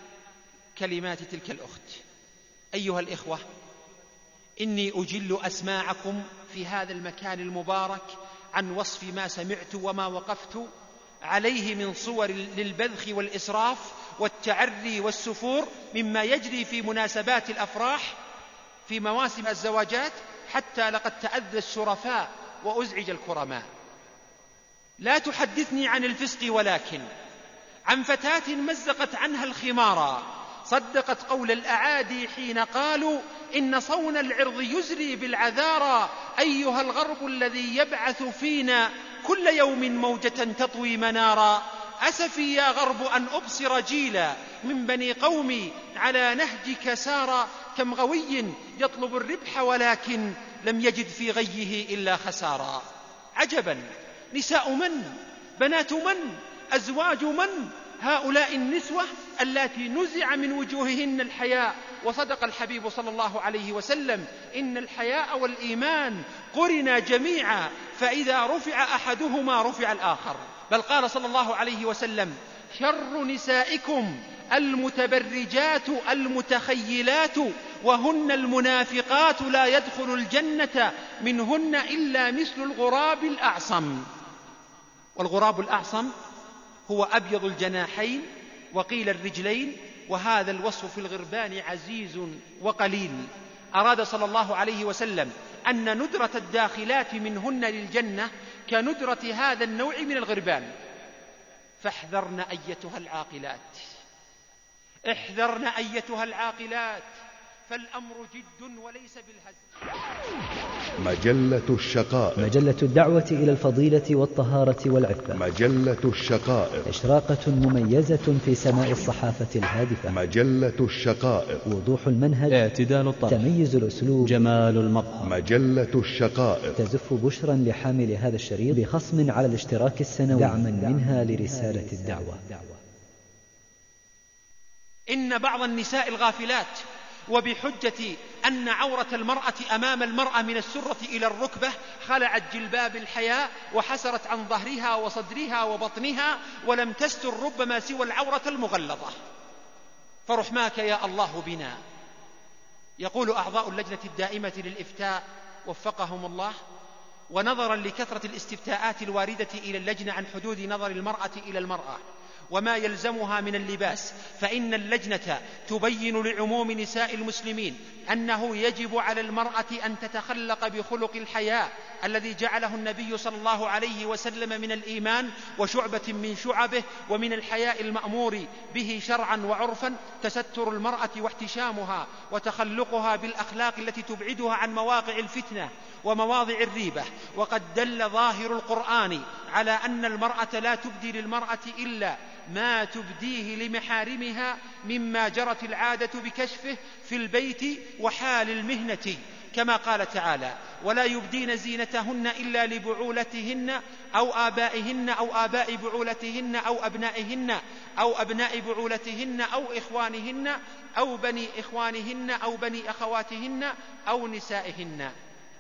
كلمات تلك الأخت. أيها الإخوة، إني أجل أسماعكم في هذا المكان المبارك عن وصف ما سمعت وما وقفت عليه من صور للبذخ والإسراف والتعري والسفور مما يجري في مناسبات الأفراح في مواسم الزواجات، حتى لقد تأذى الشرفاء وأزعج الكرماء. لا تحدثني عن الفسق، ولكن عن فتاة مزقت عنها الخمارا، صدقت قول الأعادي حين قالوا إن صون العرض يزري بالعذارى، أيها الغرب الذي يبعث فينا كل يوم موجة تطوي منارا، أسفي يا غرب أن أبصر جيلا من بني قومي على نهجك سارا، كم غوي يطلب الربح ولكن لم يجد في غيه إلا خسارا. عجبا، نساء من؟ بنات من؟ أزواج من؟ هؤلاء النسوة اللاتي نزع من وجوههن الحياء، وصدق الحبيب صلى الله عليه وسلم: إن الحياء والإيمان قرنا جميعا، فإذا رفع أحدهما رفع الآخر. بل قال صلى الله عليه وسلم: شر نسائكم المتبرجات المتخيلات وهن المنافقات لا يدخل الجنة منهن إلا مثل الغراب الأعصم. والغراب الأعصم هو أبيض الجناحين وقيل الرجلين، وهذا الوصف في الغربان عزيز وقليل. أراد صلى الله عليه وسلم أن ندرة الداخلات منهن للجنة كندرة هذا النوع من الغربان، فاحذرن أيتها العاقلات، احذرن أيتها العاقلات، فالأمر جد وليس بالهزل. مجلة الشقائق، مجلة الدعوة إلى الفضيلة والطهارة والعفة، مجلة الشقائق، إشراقة مميزة في سماء الصحافة الهادفة، مجلة الشقائق، وضوح المنهج، اعتدال الطرح، تميز الأسلوب، جمال المقهى. مجلة الشقائق تزف بشرا لحامل هذا الشريط بخصم على الاشتراك السنوي دعما منها لرسالة الدعوة. إن بعض النساء الغافلات وبحجة أن عورة المرأة أمام المرأة من السرة إلى الركبة خلعت جلباب الحياء وحسرت عن ظهرها وصدرها وبطنها ولم تستر ربما سوى العورة المغلظة، فرحماك يا الله بنا. يقول أعضاء اللجنة الدائمة للإفتاء وفقهم الله: ونظرا لكثرة الاستفتاءات الواردة إلى اللجنة عن حدود نظر المرأة إلى المرأة وما يلزمها من اللباس، فإن اللجنة تبين لعموم نساء المسلمين أنه يجب على المرأة أن تتخلق بخلق الحياء الذي جعله النبي صلى الله عليه وسلم من الإيمان وشعبة من شعبه، ومن الحياء المأمور به شرعا وعرفا تستر المرأة واحتشامها وتخلقها بالأخلاق التي تبعدها عن مواقع الفتنة ومواضع الريبة. وقد دل ظاهر القرآن على أن المرأة لا تبدي للمرأة إلا ما تبديه لمحارمها مما جرت العادة بكشفه في البيت وحال المهنة، كما قال تعالى: ولا يبدين زينتهن إلا لبعولتهن أو آبائهن أو آباء بعولتهن أو أبنائهن أو أبناء بعولتهن أو إخوانهن أو بني إخوانهن أو بني أخواتهن أو نسائهن.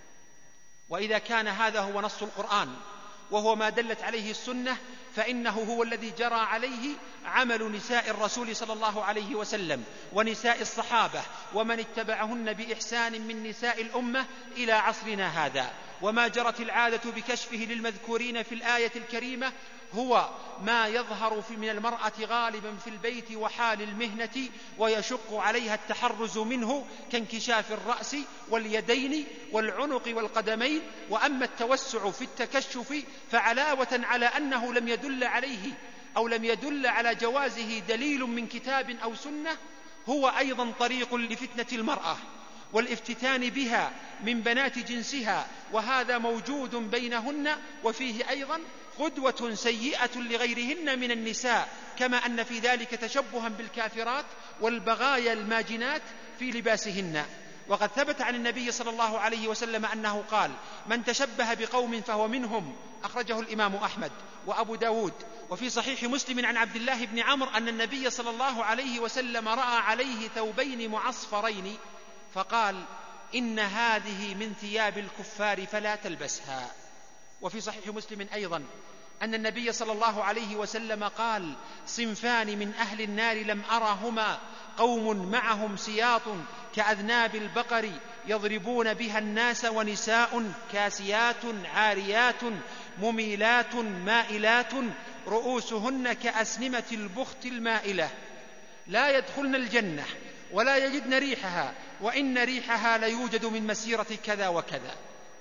وإذا كان هذا هو نص القرآن وهو ما دلت عليه السنة، فإنه هو الذي جرى عليه عمل نساء الرسول صلى الله عليه وسلم ونساء الصحابة ومن اتبعهن بإحسان من نساء الأمة إلى عصرنا هذا. وما جرت العادة بكشفه للمذكورين في الآية الكريمة هو ما يظهر من المرأة غالبا في البيت وحال المهنة ويشق عليها التحرز منه، كانكشاف الرأس واليدين والعنق والقدمين. وأما التوسع في التكشف فعلاوة على أنه لم يدل عليه أو لم يدل على جوازه دليل من كتاب أو سنة، هو أيضا طريق لفتنة المرأة والافتتان بها من بنات جنسها، وهذا موجود بينهن، وفيه أيضا قدوة سيئة لغيرهن من النساء، كما أن في ذلك تشبها بالكافرات والبغايا الماجنات في لباسهن. وقد ثبت عن النبي صلى الله عليه وسلم أنه قال: من تشبه بقوم فهو منهم، أخرجه الإمام أحمد وأبو داود. وفي صحيح مسلم عن عبد الله بن عمرو أن النبي صلى الله عليه وسلم رأى عليه ثوبين معصفرين فقال: إن هذه من ثياب الكفار فلا تلبسها. وفي صحيح مسلم أيضا أن النبي صلى الله عليه وسلم قال: صنفان من أهل النار لم أرهما، قوم معهم سياط كأذناب البقر يضربون بها الناس، ونساء كاسيات عاريات مميلات مائلات رؤوسهن كأسنمة البخت المائلة، لا يدخلن الجنة ولا يجدن ريحها، وإن ريحها ليوجد من مسيرة كذا وكذا.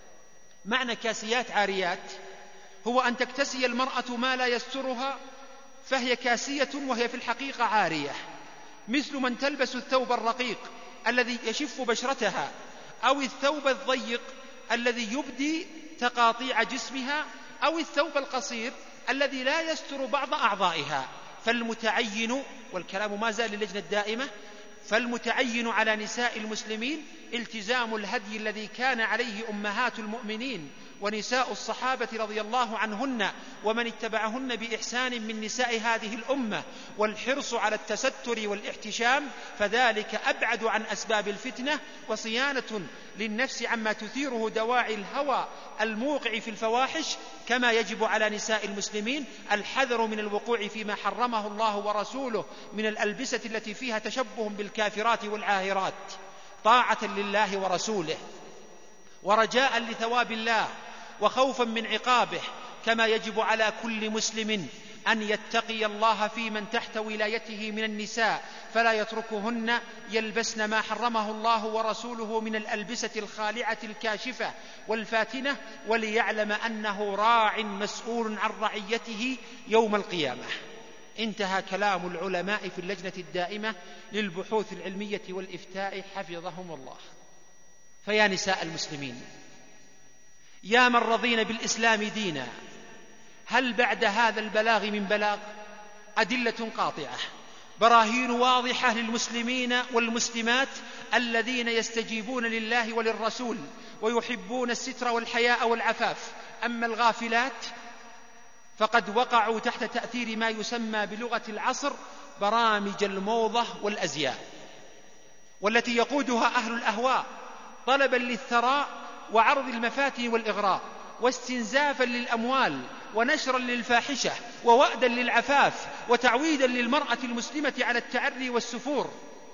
معنى كاسيات عاريات هو أن تكتسي المرأة ما لا يسترها فهي كاسية وهي في الحقيقة عارية، مثل من تلبس الثوب الرقيق الذي يشف بشرتها، أو الثوب الضيق الذي يبدي تقاطيع جسمها، أو الثوب القصير الذي لا يستر بعض أعضائها. فالمتعين، والكلام ما زال للجنة الدائمة، فالمتعين على نساء المسلمين التزام الهدي الذي كان عليه أمهات المؤمنين ونساء الصحابة رضي الله عنهن ومن اتبعهن بإحسان من نساء هذه الأمة، والحرص على التستر والاحتشام، فذلك أبعد عن أسباب الفتنة وصيانة للنفس عما تثيره دواعي الهوى الموقع في الفواحش. كما يجب على نساء المسلمين الحذر من الوقوع فيما حرمه الله ورسوله من الألبسة التي فيها تشبه بالكافرات والعاهرات، طاعة لله ورسوله ورجاء لثواب الله وخوفا من عقابه. كما يجب على كل مسلم أن يتقي الله في من تحت ولايته من النساء، فلا يتركهن يلبسن ما حرمه الله ورسوله من الألبسة الخالعة الكاشفة والفاتنة، وليعلم أنه راع مسؤول عن رعيته يوم القيامة. انتهى كلام العلماء في اللجنة الدائمة للبحوث العلمية والإفتاء حفظهم الله. فيا نساء المسلمين، يا من رضين بالإسلام دينا، هل بعد هذا البلاغ من بلاغ؟ أدلة قاطعة، براهين واضحة للمسلمين والمسلمات الذين يستجيبون لله وللرسول ويحبون الستر والحياء والعفاف. أما الغافلات فقد وقعوا تحت تأثير ما يسمى بلغة العصر برامج الموضة والأزياء، والتي يقودها أهل الأهواء طلبا للثراء وعرض المفاتن والإغراء، واستنزافا للأموال، ونشرا للفاحشة، ووأدا للعفاف، وتعويدا للمرأة المسلمة على التعري والسفور.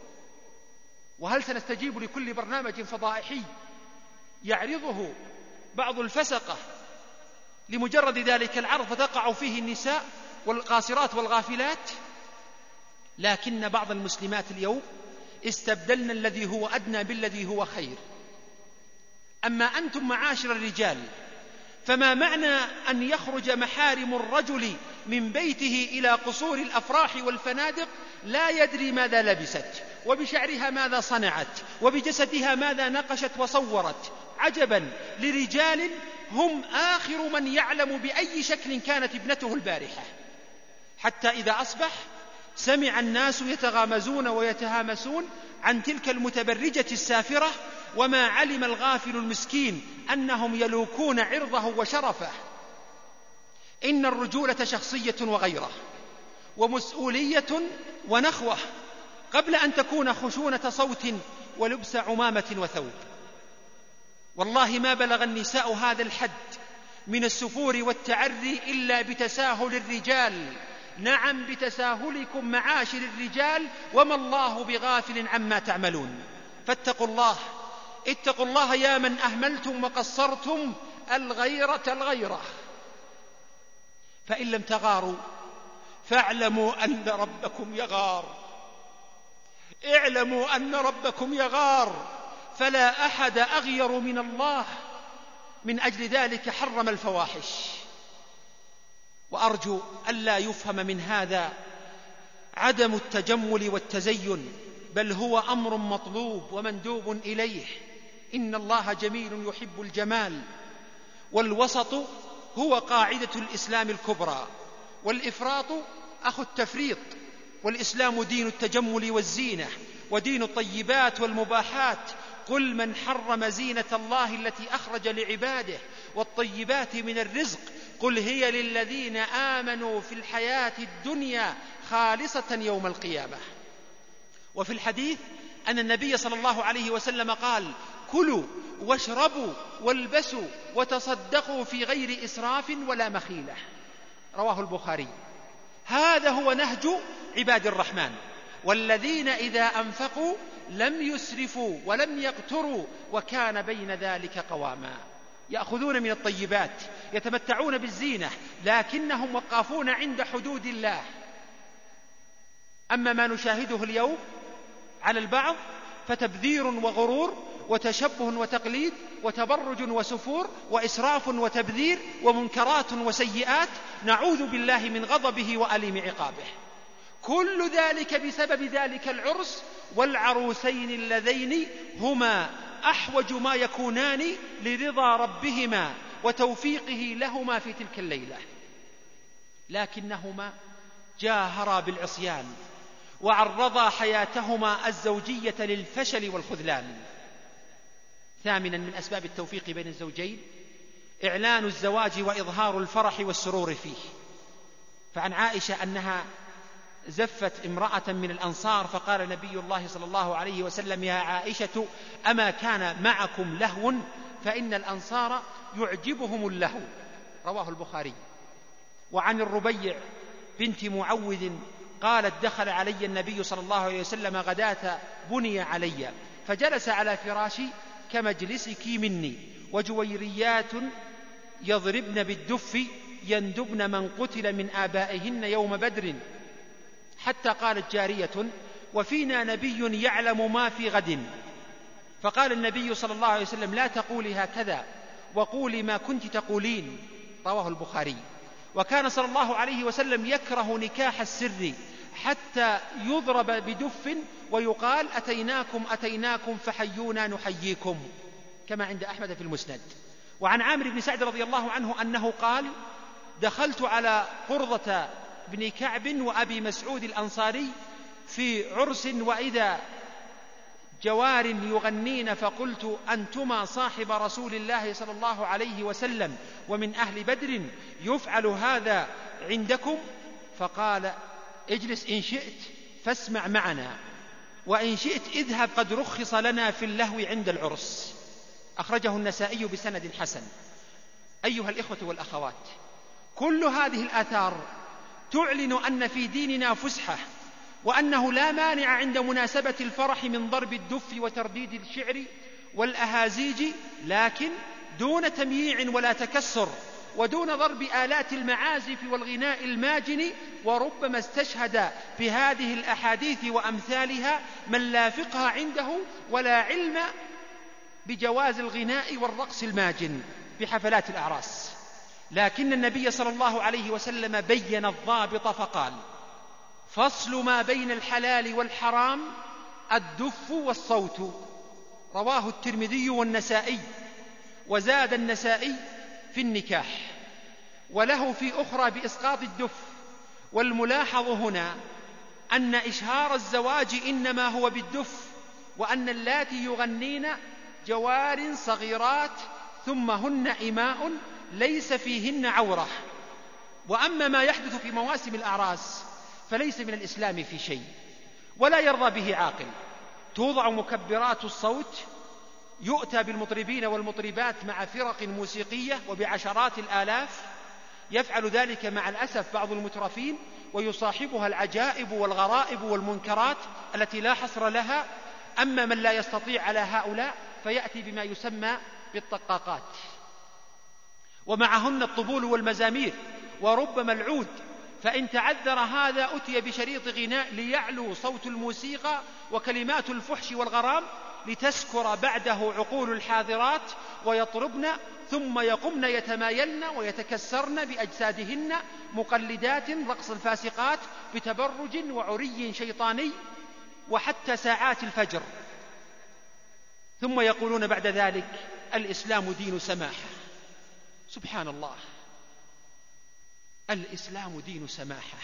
وهل سنستجيب لكل برنامج فضائحي يعرضه بعض الفسقة لمجرد ذلك العرض فتقع فيه النساء والقاصرات والغافلات؟ لكن بعض المسلمات اليوم استبدلنا الذي هو أدنى بالذي هو خير. أما أنتم معاشر الرجال، فما معنى أن يخرج محارم الرجل من بيته إلى قصور الأفراح والفنادق لا يدري ماذا لبست، وبشعرها ماذا صنعت، وبجسدها ماذا نقشت وصورت؟ عجبا لرجال هم آخر من يعلم بأي شكل كانت ابنته البارحة، حتى إذا أصبح سمع الناس يتغامزون ويتهامسون عن تلك المتبرجة السافرة وما علم الغافل المسكين أنهم يلوكون عرضه وشرفه. إن الرجولة شخصية وغيرة، ومسؤولية ونخوة، قبل أن تكون خشونة صوت ولبس عمامة وثوب. والله ما بلغ النساء هذا الحد من السفور والتعري إلا بتساهل الرجال. نعم، بتساهلكم معاشر الرجال، وما الله بغافل عما تعملون. فاتقوا الله، اتقوا الله يا من أهملتم وقصرتم الغيرة الغيرة. فإن لم تغاروا فاعلموا أن ربكم يغار، اعلموا أن ربكم يغار، فلا أحد أغير من الله. من أجل ذلك حرم الفواحش. وأرجو ألا يفهم من هذا عدم التجمل والتزين، بل هو أمر مطلوب ومندوب إليه. إن الله جميل يحب الجمال، والوسط هو قاعدة الإسلام الكبرى، والإفراط أخو التفريط. والإسلام دين التجمل والزينة، ودين الطيبات والمباحات. قل من حرم زينة الله التي أخرج لعباده والطيبات من الرزق، قل هي للذين آمنوا في الحياة الدنيا خالصة يوم القيامة. وفي الحديث أن النبي صلى الله عليه وسلم قال: كلوا واشربوا والبسوا وتصدقوا في غير إسراف ولا مخيلة. رواه البخاري. هذا هو نهج عباد الرحمن، والذين إذا أنفقوا لم يسرفوا ولم يقتروا وكان بين ذلك قواما. يأخذون من الطيبات، يتمتعون بالزينة، لكنهم وقافون عند حدود الله. أما ما نشاهده اليوم على البعض فتبذير وغرور وتشبه وتقليد وتبرج وسفور وإسراف وتبذير ومنكرات وسيئات، نعوذ بالله من غضبه وأليم عقابه. كل ذلك بسبب ذلك العرس والعروسين اللذين هما أحوج ما يكونان لرضا ربهما وتوفيقه لهما في تلك الليلة، لكنهما جاهرا بالعصيان وعرضا حياتهما الزوجية للفشل والخذلان. ثامنا من أسباب التوفيق بين الزوجين إعلان الزواج وإظهار الفرح والسرور فيه. فعن عائشة أنها زفت امرأة من الأنصار فقال نبي الله صلى الله عليه وسلم: يا عائشة أما كان معكم لهو؟ فإن الأنصار يعجبهم اللهو. رواه البخاري. وعن الربيع بنت معوذ قالت: دخل علي النبي صلى الله عليه وسلم غداة بني علي فجلس على فراشي كمجلسك مني، وجويريات يضربن بالدف يندبن من قتل من آبائهن يوم بدر، حتى قالت جارية: وفينا نبي يعلم ما في غد. فقال النبي صلى الله عليه وسلم: لا تقولي هكذا، وقولي ما كنت تقولين. رواه البخاري. وكان صلى الله عليه وسلم يكره نكاح السر حتى يضرب بدف ويقال: أتيناكم أتيناكم فحيونا نحييكم، كما عند أحمد في المسند. وعن عامر بن سعد رضي الله عنه أنه قال: دخلت على قرظة بن كعب وأبي مسعود الأنصاري في عرس وإذا جوار يغنين، فقلت: أنتما صاحب رسول الله صلى الله عليه وسلم ومن أهل بدر، يفعل هذا عندكم؟ فقال: اجلس إن شئت فاسمع معنا، وإن شئت اذهب، قد رخص لنا في اللهو عند العرس. أخرجه النسائي بسند حسن. أيها الإخوة والأخوات، كل هذه الآثار تعلن أن في ديننا فسحة، وأنه لا مانع عند مناسبة الفرح من ضرب الدف وترديد الشعر والأهازيج، لكن دون تمييع ولا تكسر، ودون ضرب آلات المعازف والغناء الماجن. وربما استشهد في هذه الأحاديث وأمثالها من لا فقه عنده ولا علم بجواز الغناء والرقص الماجن في حفلات الأعراس، لكن النبي صلى الله عليه وسلم بين الضابط فقال: فصل ما بين الحلال والحرام الدف والصوت. رواه الترمذي والنسائي. وزاد النسائي في النكاح، وله في أخرى بإسقاط الدف. والملاحظ هنا أن إشهار الزواج إنما هو بالدف، وأن اللاتي يغنين جوار صغيرات ثم هن إماء ليس فيهن عورة. وأما ما يحدث في مواسم الأعراس فليس من الإسلام في شيء ولا يرضى به عاقل. توضع مكبرات الصوت، يؤتى بالمطربين والمطربات مع فرق موسيقية وبعشرات الآلاف، يفعل ذلك مع الأسف بعض المترفين، ويصاحبها العجائب والغرائب والمنكرات التي لا حصر لها. أما من لا يستطيع على هؤلاء فيأتي بما يسمى بالطقاقات، ومعهن الطبول والمزامير وربما العود، فإن تعذر هذا أتي بشريط غناء ليعلو صوت الموسيقى وكلمات الفحش والغرام لتسكر بعده عقول الحاضرات ويطربن، ثم يقمن يتمايلن ويتكسرن بأجسادهن مقلدات رقص الفاسقات بتبرج وعري شيطاني وحتى ساعات الفجر. ثم يقولون بعد ذلك الإسلام دين سماحة. سبحان الله، الإسلام دين سماحة.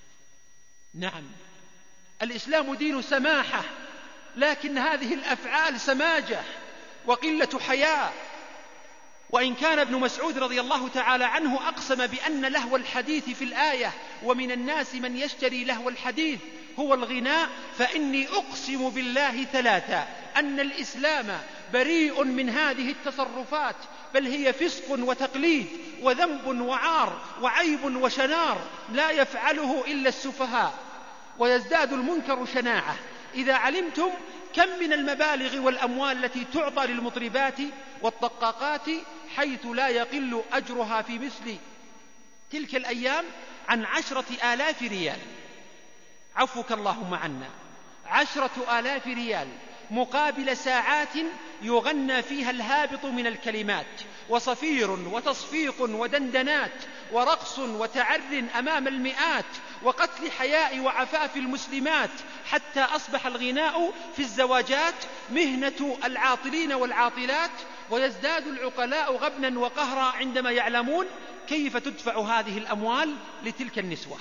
نعم، الإسلام دين سماحة، لكن هذه الأفعال سماجة وقلة حياء. وإن كان ابن مسعود رضي الله تعالى عنه أقسم بأن لهو الحديث في الآية ومن الناس من يشتري لهو الحديث هو الغناء، فإني أقسم بالله ثلاثة أن الإسلام بريء من هذه التصرفات، بل هي فسق وتقليد وذنب وعار وعيب وشنار لا يفعله إلا السفهاء، ويزداد المنكر شناعة إذا علمتم كم من المبالغ والأموال التي تعطى للمطربات والطقاقات، حيث لا يقل أجرها في مثل تلك الأيام عن عشرة آلاف ريال. عفوك اللهم عنا، عشرة آلاف ريال مقابل ساعات يغنى فيها الهابط من الكلمات، وصفير وتصفيق ودندنات ورقص وتعر أمام المئات، وقتل حياء وعفاف المسلمات، حتى أصبح الغناء في الزواجات مهنة العاطلين والعاطلات. ويزداد العقلاء غبنا وقهرا عندما يعلمون كيف تدفع هذه الأموال لتلك النسوة.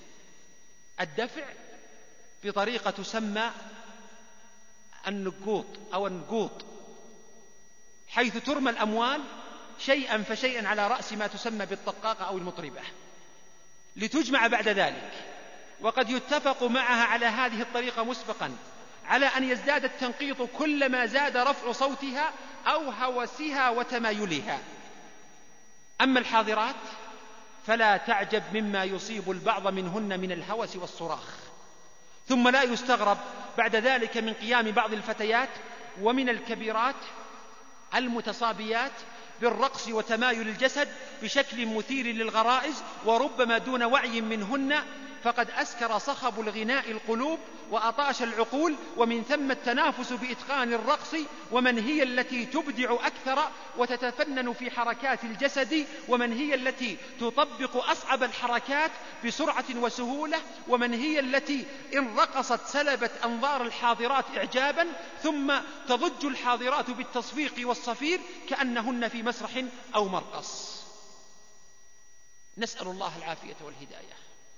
الدفع بطريقة تسمى النقوط أو النقوط، حيث ترمى الأموال شيئا فشيئا على رأس ما تسمى بالطقاقة أو المطربة لتجمع بعد ذلك. وقد يتفق معها على هذه الطريقة مسبقا على أن يزداد التنقيط كلما زاد رفع صوتها أو هوسها وتمايلها. أما الحاضرات فلا تعجب مما يصيب البعض منهن من الهوس والصراخ. ثم لا يستغرب بعد ذلك من قيام بعض الفتيات ومن الكبيرات المتصابيات بالرقص وتمايل الجسد بشكل مثير للغرائز، وربما دون وعي منهن، فقد أسكر صخب الغناء القلوب وأطاش العقول، ومن ثم التنافس بإتقان الرقص، ومن هي التي تبدع أكثر وتتفنن في حركات الجسد، ومن هي التي تطبق أصعب الحركات بسرعة وسهولة، ومن هي التي إن رقصت سلبت أنظار الحاضرات إعجابا، ثم تضج الحاضرات بالتصفيق والصفير كأنهن في مسرح أو مرقص. نسأل الله العافية والهداية.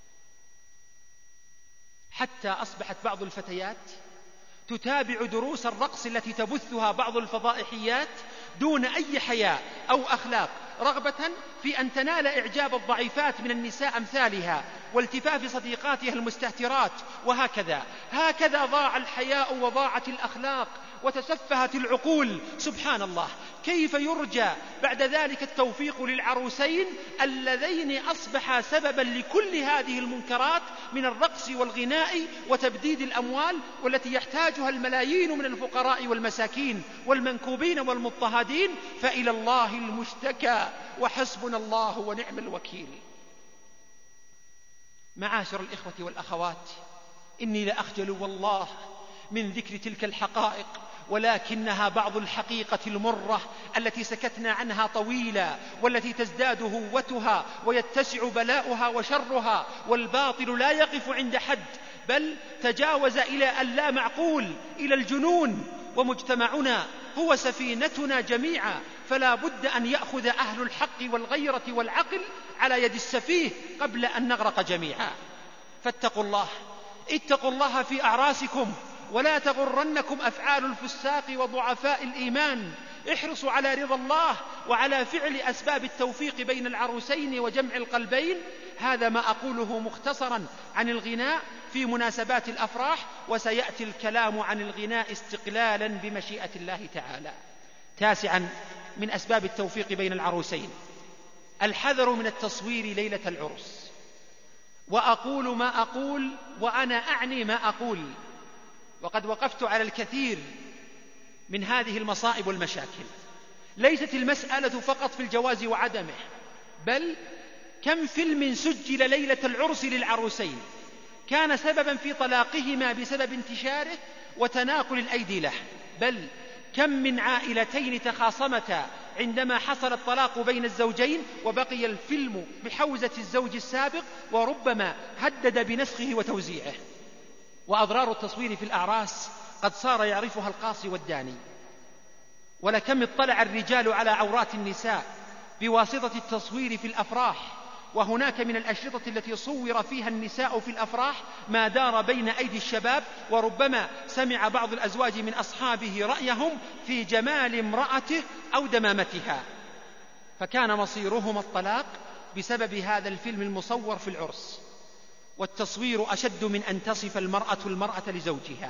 حتى أصبحت بعض الفتيات تتابع دروس الرقص التي تبثها بعض الفضائحيات دون أي حياء أو أخلاق، رغبة في أن تنال إعجاب الضعيفات من النساء أمثالها والتفاف صديقاتها المستهترات، وهكذا هكذا ضاع الحياء وضاعت الأخلاق وتسفهت العقول. سبحان الله، كيف يرجى بعد ذلك التوفيق للعروسين اللذين أصبحا سببا لكل هذه المنكرات من الرقص والغناء وتبديد الأموال، والتي يحتاجها الملايين من الفقراء والمساكين والمنكوبين والمضطهدين. فإلى الله المشتكى، وحسبنا الله ونعم الوكيل. معاشر الإخوة والأخوات، إني لأخجل والله من ذكر تلك الحقائق، ولكنها بعض الحقيقة المرة التي سكتنا عنها طويلا، والتي تزداد هوتها ويتسع بلاؤها وشرها، والباطل لا يقف عند حد، بل تجاوز إلى اللا معقول، إلى الجنون. ومجتمعنا هو سفينتنا جميعا، فلا بد أن يأخذ أهل الحق والغيرة والعقل على يد السفيه قبل أن نغرق جميعا. فاتقوا الله، اتقوا الله في أعراسكم، ولا تغرنكم أفعال الفساق وضعفاء الإيمان، احرصوا على رضا الله وعلى فعل أسباب التوفيق بين العروسين وجمع القلبين. هذا ما أقوله مختصرا عن الغناء في مناسبات الأفراح، وسيأتي الكلام عن الغناء استقلالا بمشيئة الله تعالى. تاسعا من أسباب التوفيق بين العروسين الحذر من التصوير ليلة العرس. وأقول ما أقول وأنا أعني ما أقول، وقد وقفت على الكثير من هذه المصائب والمشاكل. ليست المسألة فقط في الجواز وعدمه، بل كم فيلم سجل ليلة العرس للعروسين كان سببا في طلاقهما بسبب انتشاره وتناقل الأيدي له، بل كم من عائلتين تخاصمتا عندما حصل الطلاق بين الزوجين وبقي الفيلم بحوزة الزوج السابق وربما هدد بنسخه وتوزيعه. وأضرار التصوير في الأعراس قد صار يعرفها القاصي والداني، ولكم اطلع الرجال على عورات النساء بواسطة التصوير في الأفراح. وهناك من الأشرطة التي صور فيها النساء في الأفراح ما دار بين أيدي الشباب، وربما سمع بعض الأزواج من أصحابه رأيهم في جمال امرأته أو دمامتها، فكان مصيرهما الطلاق بسبب هذا الفيلم المصور في العرس. والتصوير أشد من أن تصف المرأة المرأة لزوجها،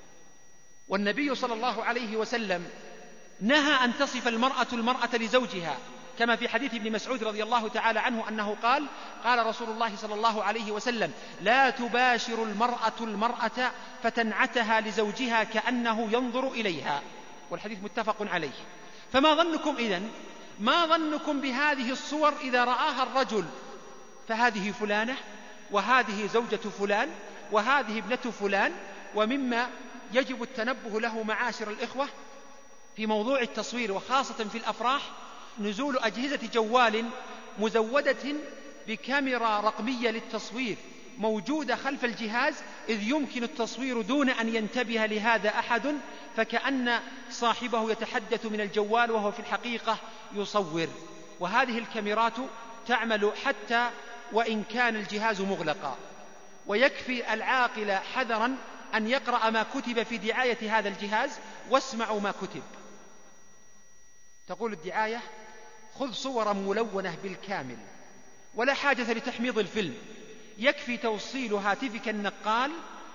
والنبي صلى الله عليه وسلم نهى أن تصف المرأة المرأة لزوجها، كما في حديث ابن مسعود رضي الله تعالى عنه أنه قال: قال رسول الله صلى الله عليه وسلم: لا تباشر المرأة المرأة فتنعتها لزوجها كأنه ينظر إليها. والحديث متفق عليه. فما ظنكم إذن ما ظنكم بهذه الصور إذا رآها الرجل؟ فهذه فلانة، وهذه زوجة فلان، وهذه ابنة فلان. ومما يجب التنبه له معاشر الإخوة في موضوع التصوير وخاصة في الأفراح نزول أجهزة جوال مزودة بكاميرا رقمية للتصوير موجودة خلف الجهاز، إذ يمكن التصوير دون أن ينتبه لهذا أحد، فكأن صاحبه يتحدث من الجوال وهو في الحقيقة يصور. وهذه الكاميرات تعمل حتى وإن كان الجهاز مغلقا. ويكفي العاقل حذرا أن يقرأ ما كتب في دعاية هذا الجهاز، واسمعوا ما كتب. تقول الدعاية: خذ صورا ملونة بالكامل، ولا حاجة لتحميض الفيلم، يكفي توصيل هاتفك النقال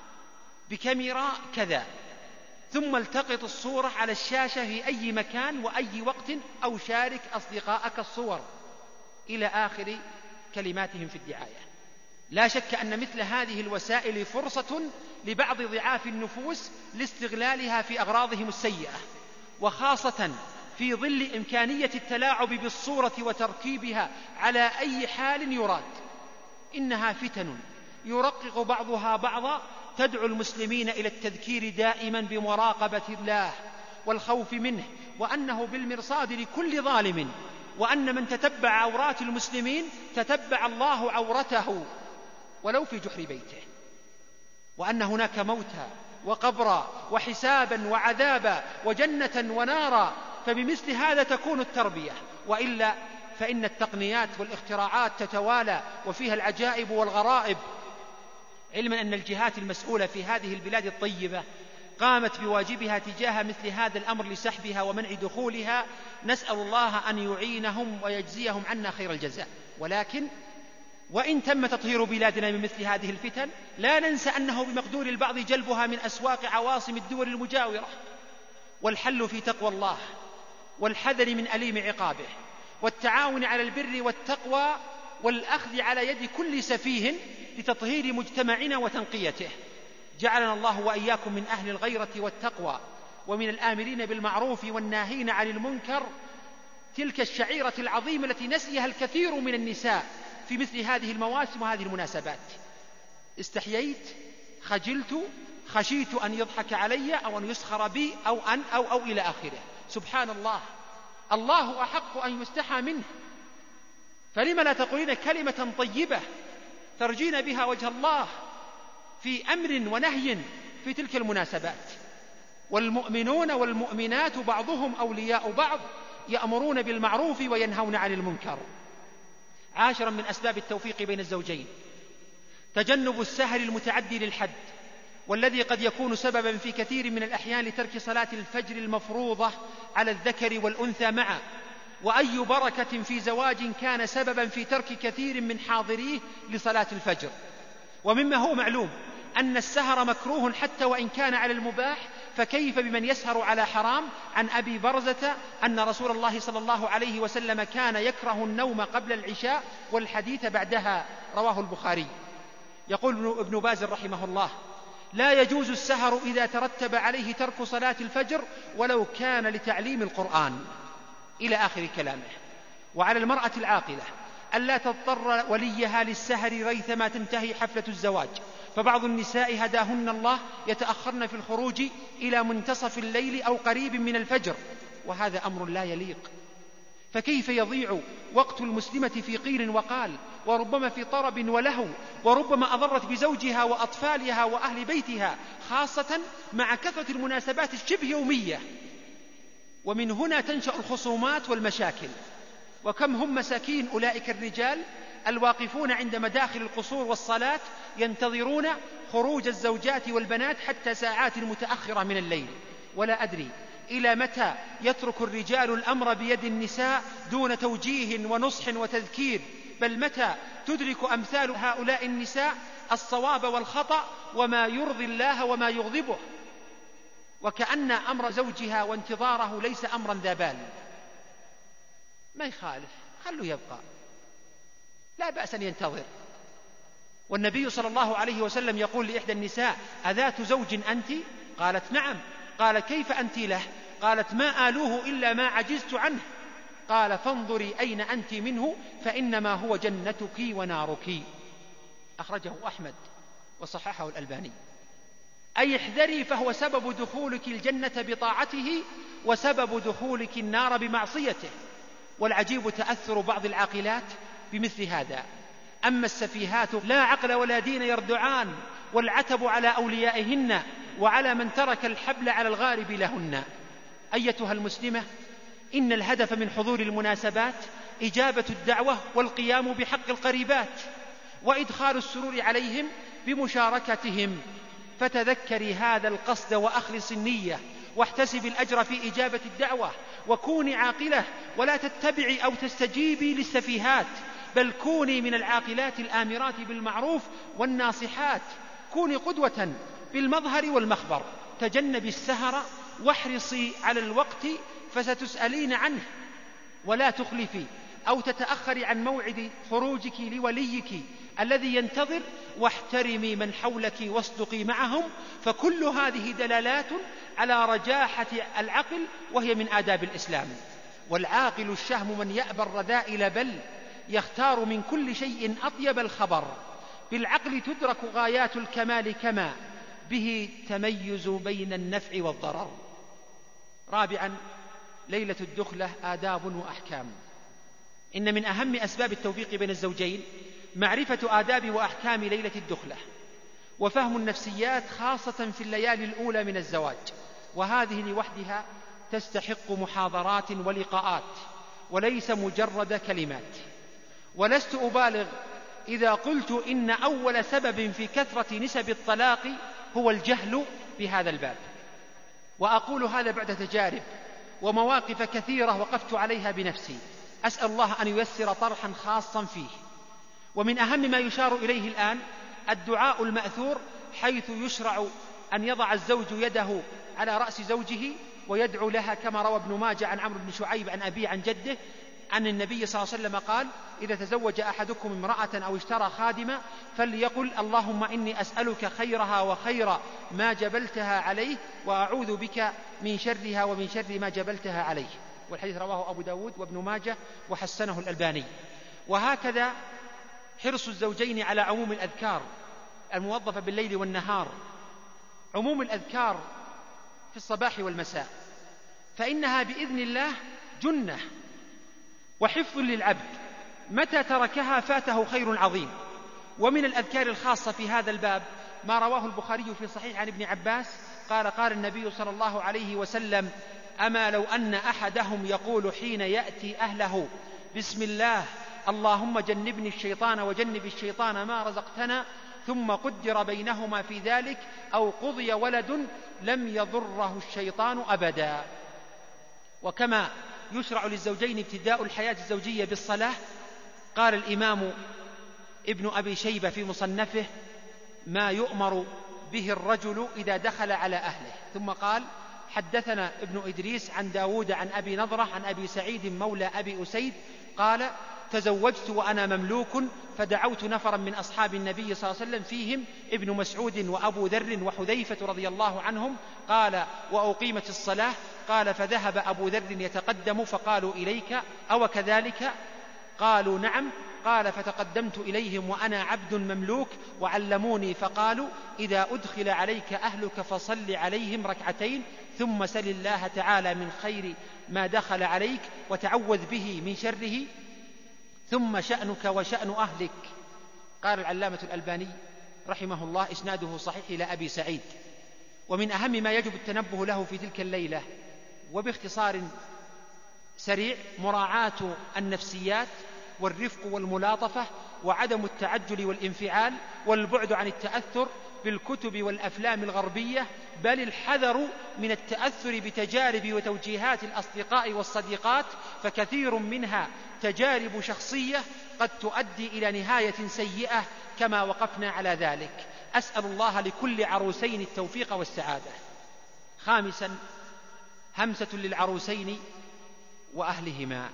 بكاميرا كذا، ثم التقط الصورة على الشاشة في أي مكان وأي وقت، أو شارك أصدقائك الصور، إلى آخر كلماتهم في الدعاية. لا شك أن مثل هذه الوسائل فرصة لبعض ضعاف النفوس لاستغلالها في أغراضهم السيئة، وخاصة في ظل إمكانية التلاعب بالصورة وتركيبها على أي حال يراد. إنها فتن يرقق بعضها بعضا، تدعو المسلمين إلى التذكير دائما بمراقبة الله والخوف منه، وأنه بالمرصاد لكل ظالم، وأن من تتبع عورات المسلمين تتبع الله عورته ولو في جحر بيته، وأن هناك موتا وقبرا وحسابا وعذابا وجنة ونارا. فبمثل هذا تكون التربية، وإلا فإن التقنيات والاختراعات تتوالى وفيها العجائب والغرائب. علما أن الجهات المسؤولة في هذه البلاد الطيبة قامت بواجبها تجاه مثل هذا الأمر لسحبها ومنع دخولها، نسأل الله أن يعينهم ويجزيهم عنا خير الجزاء. ولكن وإن تم تطهير بلادنا من مثل هذه الفتن، لا ننسى أنه بمقدور البعض جلبها من أسواق عواصم الدول المجاورة. والحل في تقوى الله والحذر من أليم عقابه، والتعاون على البر والتقوى، والأخذ على يد كل سفيه لتطهير مجتمعنا وتنقيته. جعلنا الله وإياكم من أهل الغيرة والتقوى، ومن الآمرين بالمعروف والناهين عن المنكر، تلك الشعيرة العظيمة التي نسيها الكثير من النساء في مثل هذه المواسم وهذه المناسبات. استحييت، خجلت، خشيت أن يضحك علي أو أن يسخر بي أو أن أو أو إلى آخره. سبحان الله، الله أحق أن يستحى منه، فلم لا تقولين كلمة طيبة ترجين بها وجه الله في أمر ونهي في تلك المناسبات؟ والمؤمنون والمؤمنات بعضهم أولياء بعض، يأمرون بالمعروف وينهون عن المنكر. عاشرا من أسباب التوفيق بين الزوجين تجنب السهر المتعدي للحد، والذي قد يكون سببا في كثير من الأحيان لترك صلاة الفجر المفروضة على الذكر والأنثى معا. وأي بركة في زواج كان سببا في ترك كثير من حاضريه لصلاة الفجر. ومما هو معلوم أن السهر مكروه حتى وإن كان على المباح، فكيف بمن يسهر على حرام؟ عن أبي برزة أن رسول الله صلى الله عليه وسلم كان يكره النوم قبل العشاء والحديث بعدها، رواه البخاري. يقول ابن باز رحمه الله: لا يجوز السهر إذا ترتب عليه ترك صلاة الفجر ولو كان لتعليم القرآن، إلى آخر كلامه. وعلى المرأة العاقلة ألا تضطر وليها للسهر ريثما تنتهي حفلة الزواج، فبعض النساء هداهن الله يتأخرن في الخروج إلى منتصف الليل أو قريب من الفجر، وهذا أمر لا يليق. فكيف يضيع وقت المسلمة في قيل وقال، وربما في طرب ولهو، وربما أضرت بزوجها وأطفالها وأهل بيتها، خاصة مع كثرة المناسبات الشبه يومية، ومن هنا تنشأ الخصومات والمشاكل. وكم هم مساكين أولئك الرجال الواقفون عند مداخل القصور والصلاة ينتظرون خروج الزوجات والبنات حتى ساعات متأخرة من الليل. ولا أدري إلى متى يترك الرجال الأمر بيد النساء دون توجيه ونصح وتذكير، بل متى تدرك أمثال هؤلاء النساء الصواب والخطأ وما يرضي الله وما يغضبه، وكأن أمر زوجها وانتظاره ليس أمرا ذا بال. ما يخالف، خلوا يبقى، لا بأس أن ينتظر. والنبي صلى الله عليه وسلم يقول لإحدى النساء: أذات زوج أنت؟ قالت: نعم. قال: كيف أنت له؟ قالت: ما آلوه إلا ما عجزت عنه. قال: فانظري أين أنت منه، فإنما هو جنتك ونارك. أخرجه أحمد وصححه الألباني. أي احذري، فهو سبب دخولك الجنة بطاعته وسبب دخولك النار بمعصيته. والعجيب تأثر بعض العاقلات بمثل هذا. أما السفيهات لا عقل ولا دين يردعان، والعتب على أوليائهن وعلى من ترك الحبل على الغارب لهن. أيتها المسلمة، إن الهدف من حضور المناسبات إجابة الدعوة والقيام بحق القريبات وإدخال السرور عليهم بمشاركتهم، فتذكري هذا القصد وأخلص النية واحتسب الأجر في إجابة الدعوة، وكوني عاقلة ولا تتبعي أو تستجيبي للسفيهات، بل كوني من العاقلات الآمرات بالمعروف والناصحات. كوني قدوة بالمظهر والمخبر، تجنبي السهر واحرصي على الوقت فستسألين عنه، ولا تخلفي أو تتأخري عن موعد خروجك لوليك الذي ينتظر، واحترمي من حولك واصدقي معهم، فكل هذه دلالات على رجاحة العقل، وهي من آداب الإسلام. والعاقل الشهم من يأبى الرذائل، بل يختار من كل شيء أطيب الخبر. بالعقل تدرك غايات الكمال، كما به تميز بين النفع والضرر. رابعا، ليلة الدخلة آداب وأحكام. إن من أهم أسباب التوفيق بين الزوجين معرفة آداب وأحكام ليلة الدخلة، وفهم النفسيات خاصة في الليالي الأولى من الزواج، وهذه لوحدها تستحق محاضرات ولقاءات وليس مجرد كلمات. ولست أبالغ إذا قلت إن أول سبب في كثرة نسب الطلاق هو الجهل بهذا الباب، وأقول هذا بعد تجارب ومواقف كثيرة وقفت عليها بنفسي، أسأل الله أن ييسر طرحا خاصا فيه. ومن أهم ما يشار إليه الآن الدعاء المأثور، حيث يشرع أن يضع الزوج يده على رأس زوجه ويدعو لها، كما روى ابن ماجه عن عمرو بن شعيب عن أبيه عن جده أن النبي صلى الله عليه وسلم قال: إذا تزوج أحدكم امرأة أو اشترى خادمة فليقل: اللهم إني أسألك خيرها وخير ما جبلتها عليه، وأعوذ بك من شرها ومن شر ما جبلتها عليه. والحديث رواه أبو داود وابن ماجه وحسنه الألباني. وهكذا حرص الزوجين على عموم الأذكار الموظفة بالليل والنهار، عموم الأذكار في الصباح والمساء، فإنها بإذن الله جنة وحفظ للعبد، متى تركها فاته خير عظيم. ومن الأذكار الخاصة في هذا الباب ما رواه البخاري في صحيح عن ابن عباس قال: قال النبي صلى الله عليه وسلم: أما لو أن أحدهم يقول حين يأتي أهله: بسم الله اللهم جنبني الشيطان وجنب الشيطان ما رزقتنا، ثم قدر بينهما في ذلك أو قضي ولد لم يضره الشيطان أبدا. وكما يشرع للزوجين ابتداء الحياة الزوجية بالصلاة، قال الإمام ابن أبي شيبة في مصنفه ما يؤمر به الرجل إذا دخل على أهله. ثم قال حدثنا ابن إدريس عن داود عن أبي نضرة عن أبي سعيد مولى أبي أسيد قال تزوجت وأنا مملوك فدعوت نفرا من أصحاب النبي صلى الله عليه وسلم فيهم ابن مسعود وأبو ذر وحذيفة رضي الله عنهم. قال وأقيمت الصلاة. قال فذهب أبو ذر يتقدم فقالوا إليك أو كذلك؟ قالوا نعم. قال فتقدمت إليهم وأنا عبد مملوك وعلموني فقالوا إذا أدخل عليك أهلك فصل عليهم ركعتين ثم سل الله تعالى من خير ما دخل عليك وتعوذ به من شره ثم شأنك وشأن أهلك. قال العلامة الألباني رحمه الله إسناده صحيح إلى أبي سعيد. ومن أهم ما يجب التنبه له في تلك الليلة وباختصار سريع مراعاة النفسيات والرفق والملاطفة وعدم التعجل والانفعال والبعد عن التأثر بالكتب والأفلام الغربية، بل الحذر من التأثر بتجارب وتوجيهات الأصدقاء والصديقات، فكثير منها تجارب شخصية قد تؤدي إلى نهاية سيئة كما وقفنا على ذلك. أسأل الله لكل عروسين التوفيق والسعادة. خامسا همسة للعروسين وأهلهما.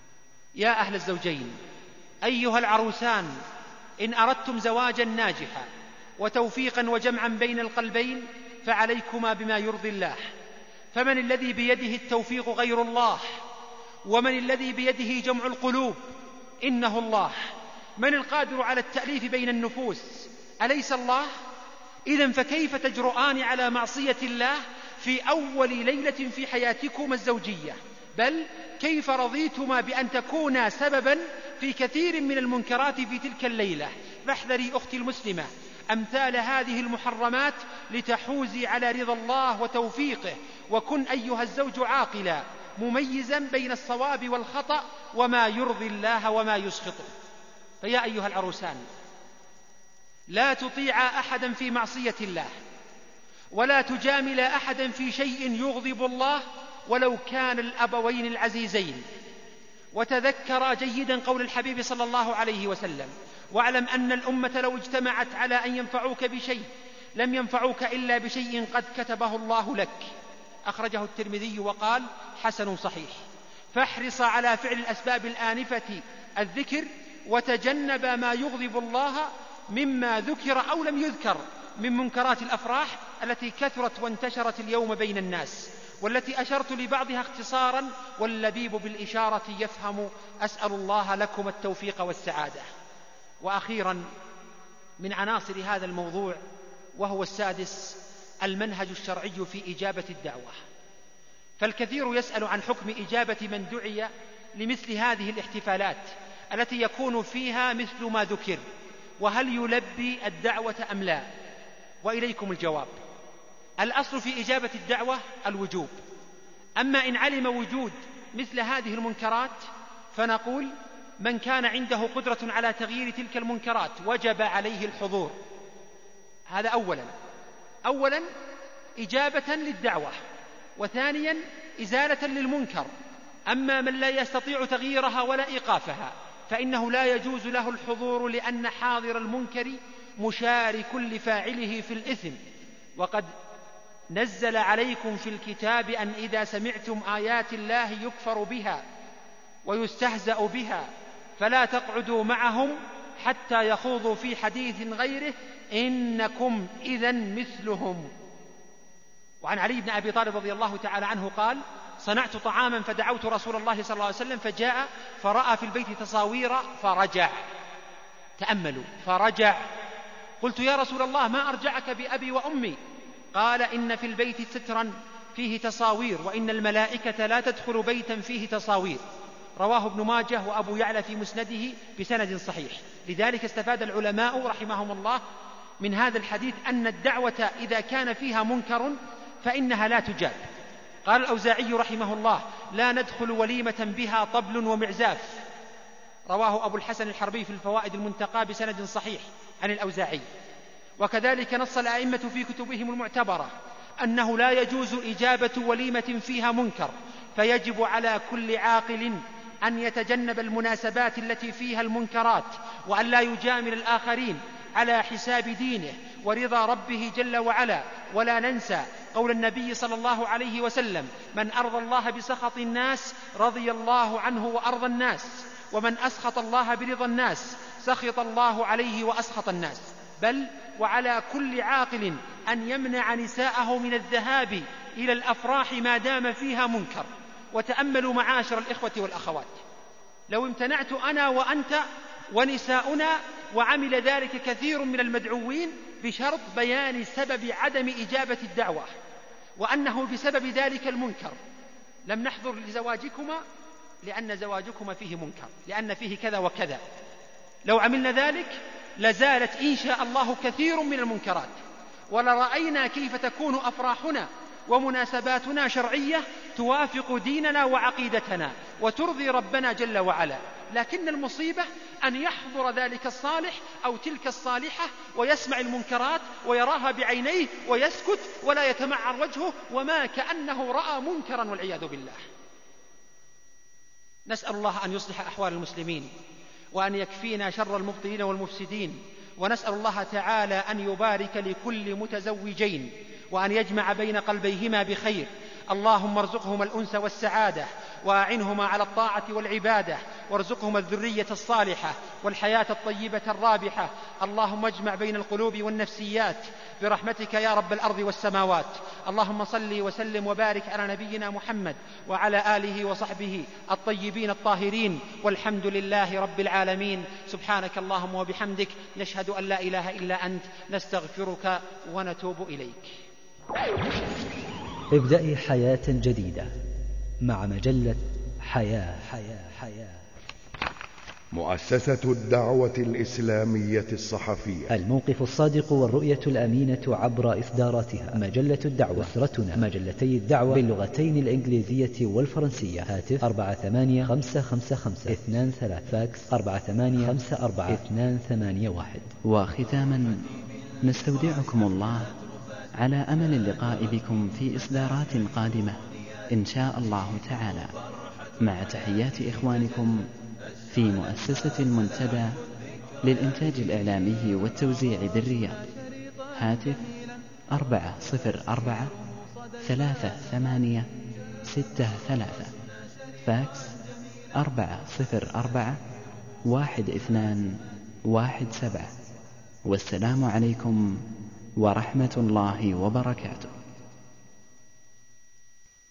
يا أهل الزوجين أيها العروسان، إن أردتم زواجا ناجحا وتوفيقا وجمعا بين القلبين فعليكما بما يرضي الله، فمن الذي بيده التوفيق غير الله؟ ومن الذي بيده جمع القلوب؟ إنه الله. من القادر على التأليف بين النفوس؟ أليس الله؟ إذن فكيف تجرؤان على معصية الله في أول ليلة في حياتكما الزوجية؟ بل كيف رضيتما بأن تكونا سببا في كثير من المنكرات في تلك الليلة؟ فاحذري أختي المسلمة أمثال هذه المحرمات لتحوزي على رضا الله وتوفيقه. وكن أيها الزوج عاقلا مميزا بين الصواب والخطأ وما يرضي الله وما يسخطه. فيا أيها العروسان، لا تطيعا أحدا في معصية الله، ولا تجاملا أحدا في شيء يغضب الله ولو كان الأبوين العزيزين. وتذكرا جيدا قول الحبيب صلى الله عليه وسلم: واعلم أن الأمة لو اجتمعت على أن ينفعوك بشيء لم ينفعوك إلا بشيء قد كتبه الله لك. أخرجه الترمذي وقال حسن صحيح. فاحرص على فعل الأسباب الآنفة الذكر، وتجنب ما يغضب الله مما ذكر أو لم يذكر من منكرات الأفراح التي كثرت وانتشرت اليوم بين الناس، والتي أشرت لبعضها اختصارا واللبيب بالإشارة يفهم. أسأل الله لكم التوفيق والسعادة. وأخيرا من عناصر هذا الموضوع وهو السادس، المنهج الشرعي في إجابة الدعوة. فالكثير يسأل عن حكم إجابة من دعي لمثل هذه الاحتفالات التي يكون فيها مثل ما ذكر، وهل يلبي الدعوة أم لا؟ وإليكم الجواب. الأصل في إجابة الدعوة الوجوب. أما إن علم وجود مثل هذه المنكرات فنقول من كان عنده قدرة على تغيير تلك المنكرات وجب عليه الحضور. هذا أولا أولا إجابة للدعوة، وثانيا إزالة للمنكر. أما من لا يستطيع تغييرها ولا إيقافها فإنه لا يجوز له الحضور، لأن حاضر المنكر مشارك لفاعله في الإثم. وقد نزل عليكم في الكتاب أن إذا سمعتم آيات الله يكفر بها ويستهزأ بها فلا تقعدوا معهم حتى يخوضوا في حديث غيره إنكم إذن مثلهم. وعن علي بن أبي طالب رضي الله تعالى عنه قال: صنعت طعاما فدعوت رسول الله صلى الله عليه وسلم فجاء فرأى في البيت تصاوير فرجع. تأملوا، فرجع. قلت: يا رسول الله ما أرجعك بأبي وأمي؟ قال: إن في البيت سترا فيه تصاوير، وإن الملائكة لا تدخل بيتا فيه تصاوير. رواه ابن ماجه وأبو يعلى في مسنده بسند صحيح. لذلك استفاد العلماء رحمهم الله من هذا الحديث أن الدعوة إذا كان فيها منكر فإنها لا تجاب. قال الأوزاعي رحمه الله: لا ندخل وليمة بها طبل ومعزاف. رواه أبو الحسن الحربي في الفوائد المنتقى بسند صحيح عن الأوزاعي. وكذلك نص الأئمة في كتبهم المعتبرة أنه لا يجوز إجابة وليمة فيها منكر، فيجب على كل عاقل أن يتجنب المناسبات التي فيها المنكرات، وأن لا يجامل الآخرين على حساب دينه ورضا ربه جل وعلا. ولا ننسى قول النبي صلى الله عليه وسلم: من أرضى الله بسخط الناس رضي الله عنه وأرضى الناس، ومن أسخط الله برضا الناس سخط الله عليه وأسخط الناس. بل وعلى كل عاقل أن يمنع نساءه من الذهاب إلى الأفراح ما دام فيها منكر. وتأملوا معاشر الإخوة والأخوات، لو امتنعت أنا وأنت ونساؤنا وعمل ذلك كثير من المدعوين بشرط بيان سبب عدم إجابة الدعوة وأنه بسبب ذلك المنكر، لم نحضر لزواجكما لأن زواجكما فيه منكر، لأن فيه كذا وكذا. لو عملنا ذلك لزالت إن شاء الله كثير من المنكرات، ولرأينا كيف تكون أفراحنا ومناسباتنا شرعية توافق ديننا وعقيدتنا وترضي ربنا جل وعلا. لكن المصيبة أن يحضر ذلك الصالح أو تلك الصالحة ويسمع المنكرات ويراها بعينيه ويسكت ولا يتمعر وجهه وما كأنه رأى منكرا والعياذ بالله. نسأل الله أن يصلح أحوال المسلمين وأن يكفينا شر المبطلين والمفسدين، ونسأل الله تعالى أن يبارك لكل متزوجين وأن يجمع بين قلبيهما بخير. اللهم ارزقهما الأنس والسعادة، وأعنهما على الطاعة والعبادة، وارزقهما الذرية الصالحة والحياة الطيبة الرابحة. اللهم اجمع بين القلوب والنفسيات برحمتك يا رب الأرض والسماوات. اللهم صل وسلم وبارك على نبينا محمد وعلى آله وصحبه الطيبين الطاهرين، والحمد لله رب العالمين. سبحانك اللهم وبحمدك، نشهد أن لا إله إلا أنت، نستغفرك ونتوب إليك. ابدأي حياة جديدة مع مجلة حياة. حياة حياة مؤسسة الدعوة الإسلامية الصحفية، الموقف الصادق والرؤية الأمينة عبر إصداراتها. مجلة الدعوة، أسرتنا، مجلتي الدعوة باللغتين الإنجليزية والفرنسية. هاتف أربعة ثمانية خمسة خمسة خمسة اثنان ثلاثة، فاكس أربعة ثمانية خمسة أربعة اثنان ثمانية واحد. وختاما نستودعكم الله على أمل اللقاء بكم في إصدارات قادمة إن شاء الله تعالى، مع تحيات إخوانكم في مؤسسة المنتدى للإنتاج الإعلامي والتوزيع بالرياض. هاتف أربعة صفر أربعة ثلاثة ثمانية ستة ثلاثة، فاكس أربعة صفر أربعة واحد اثنان واحد سبعة. والسلام عليكم ورحمة الله وبركاته.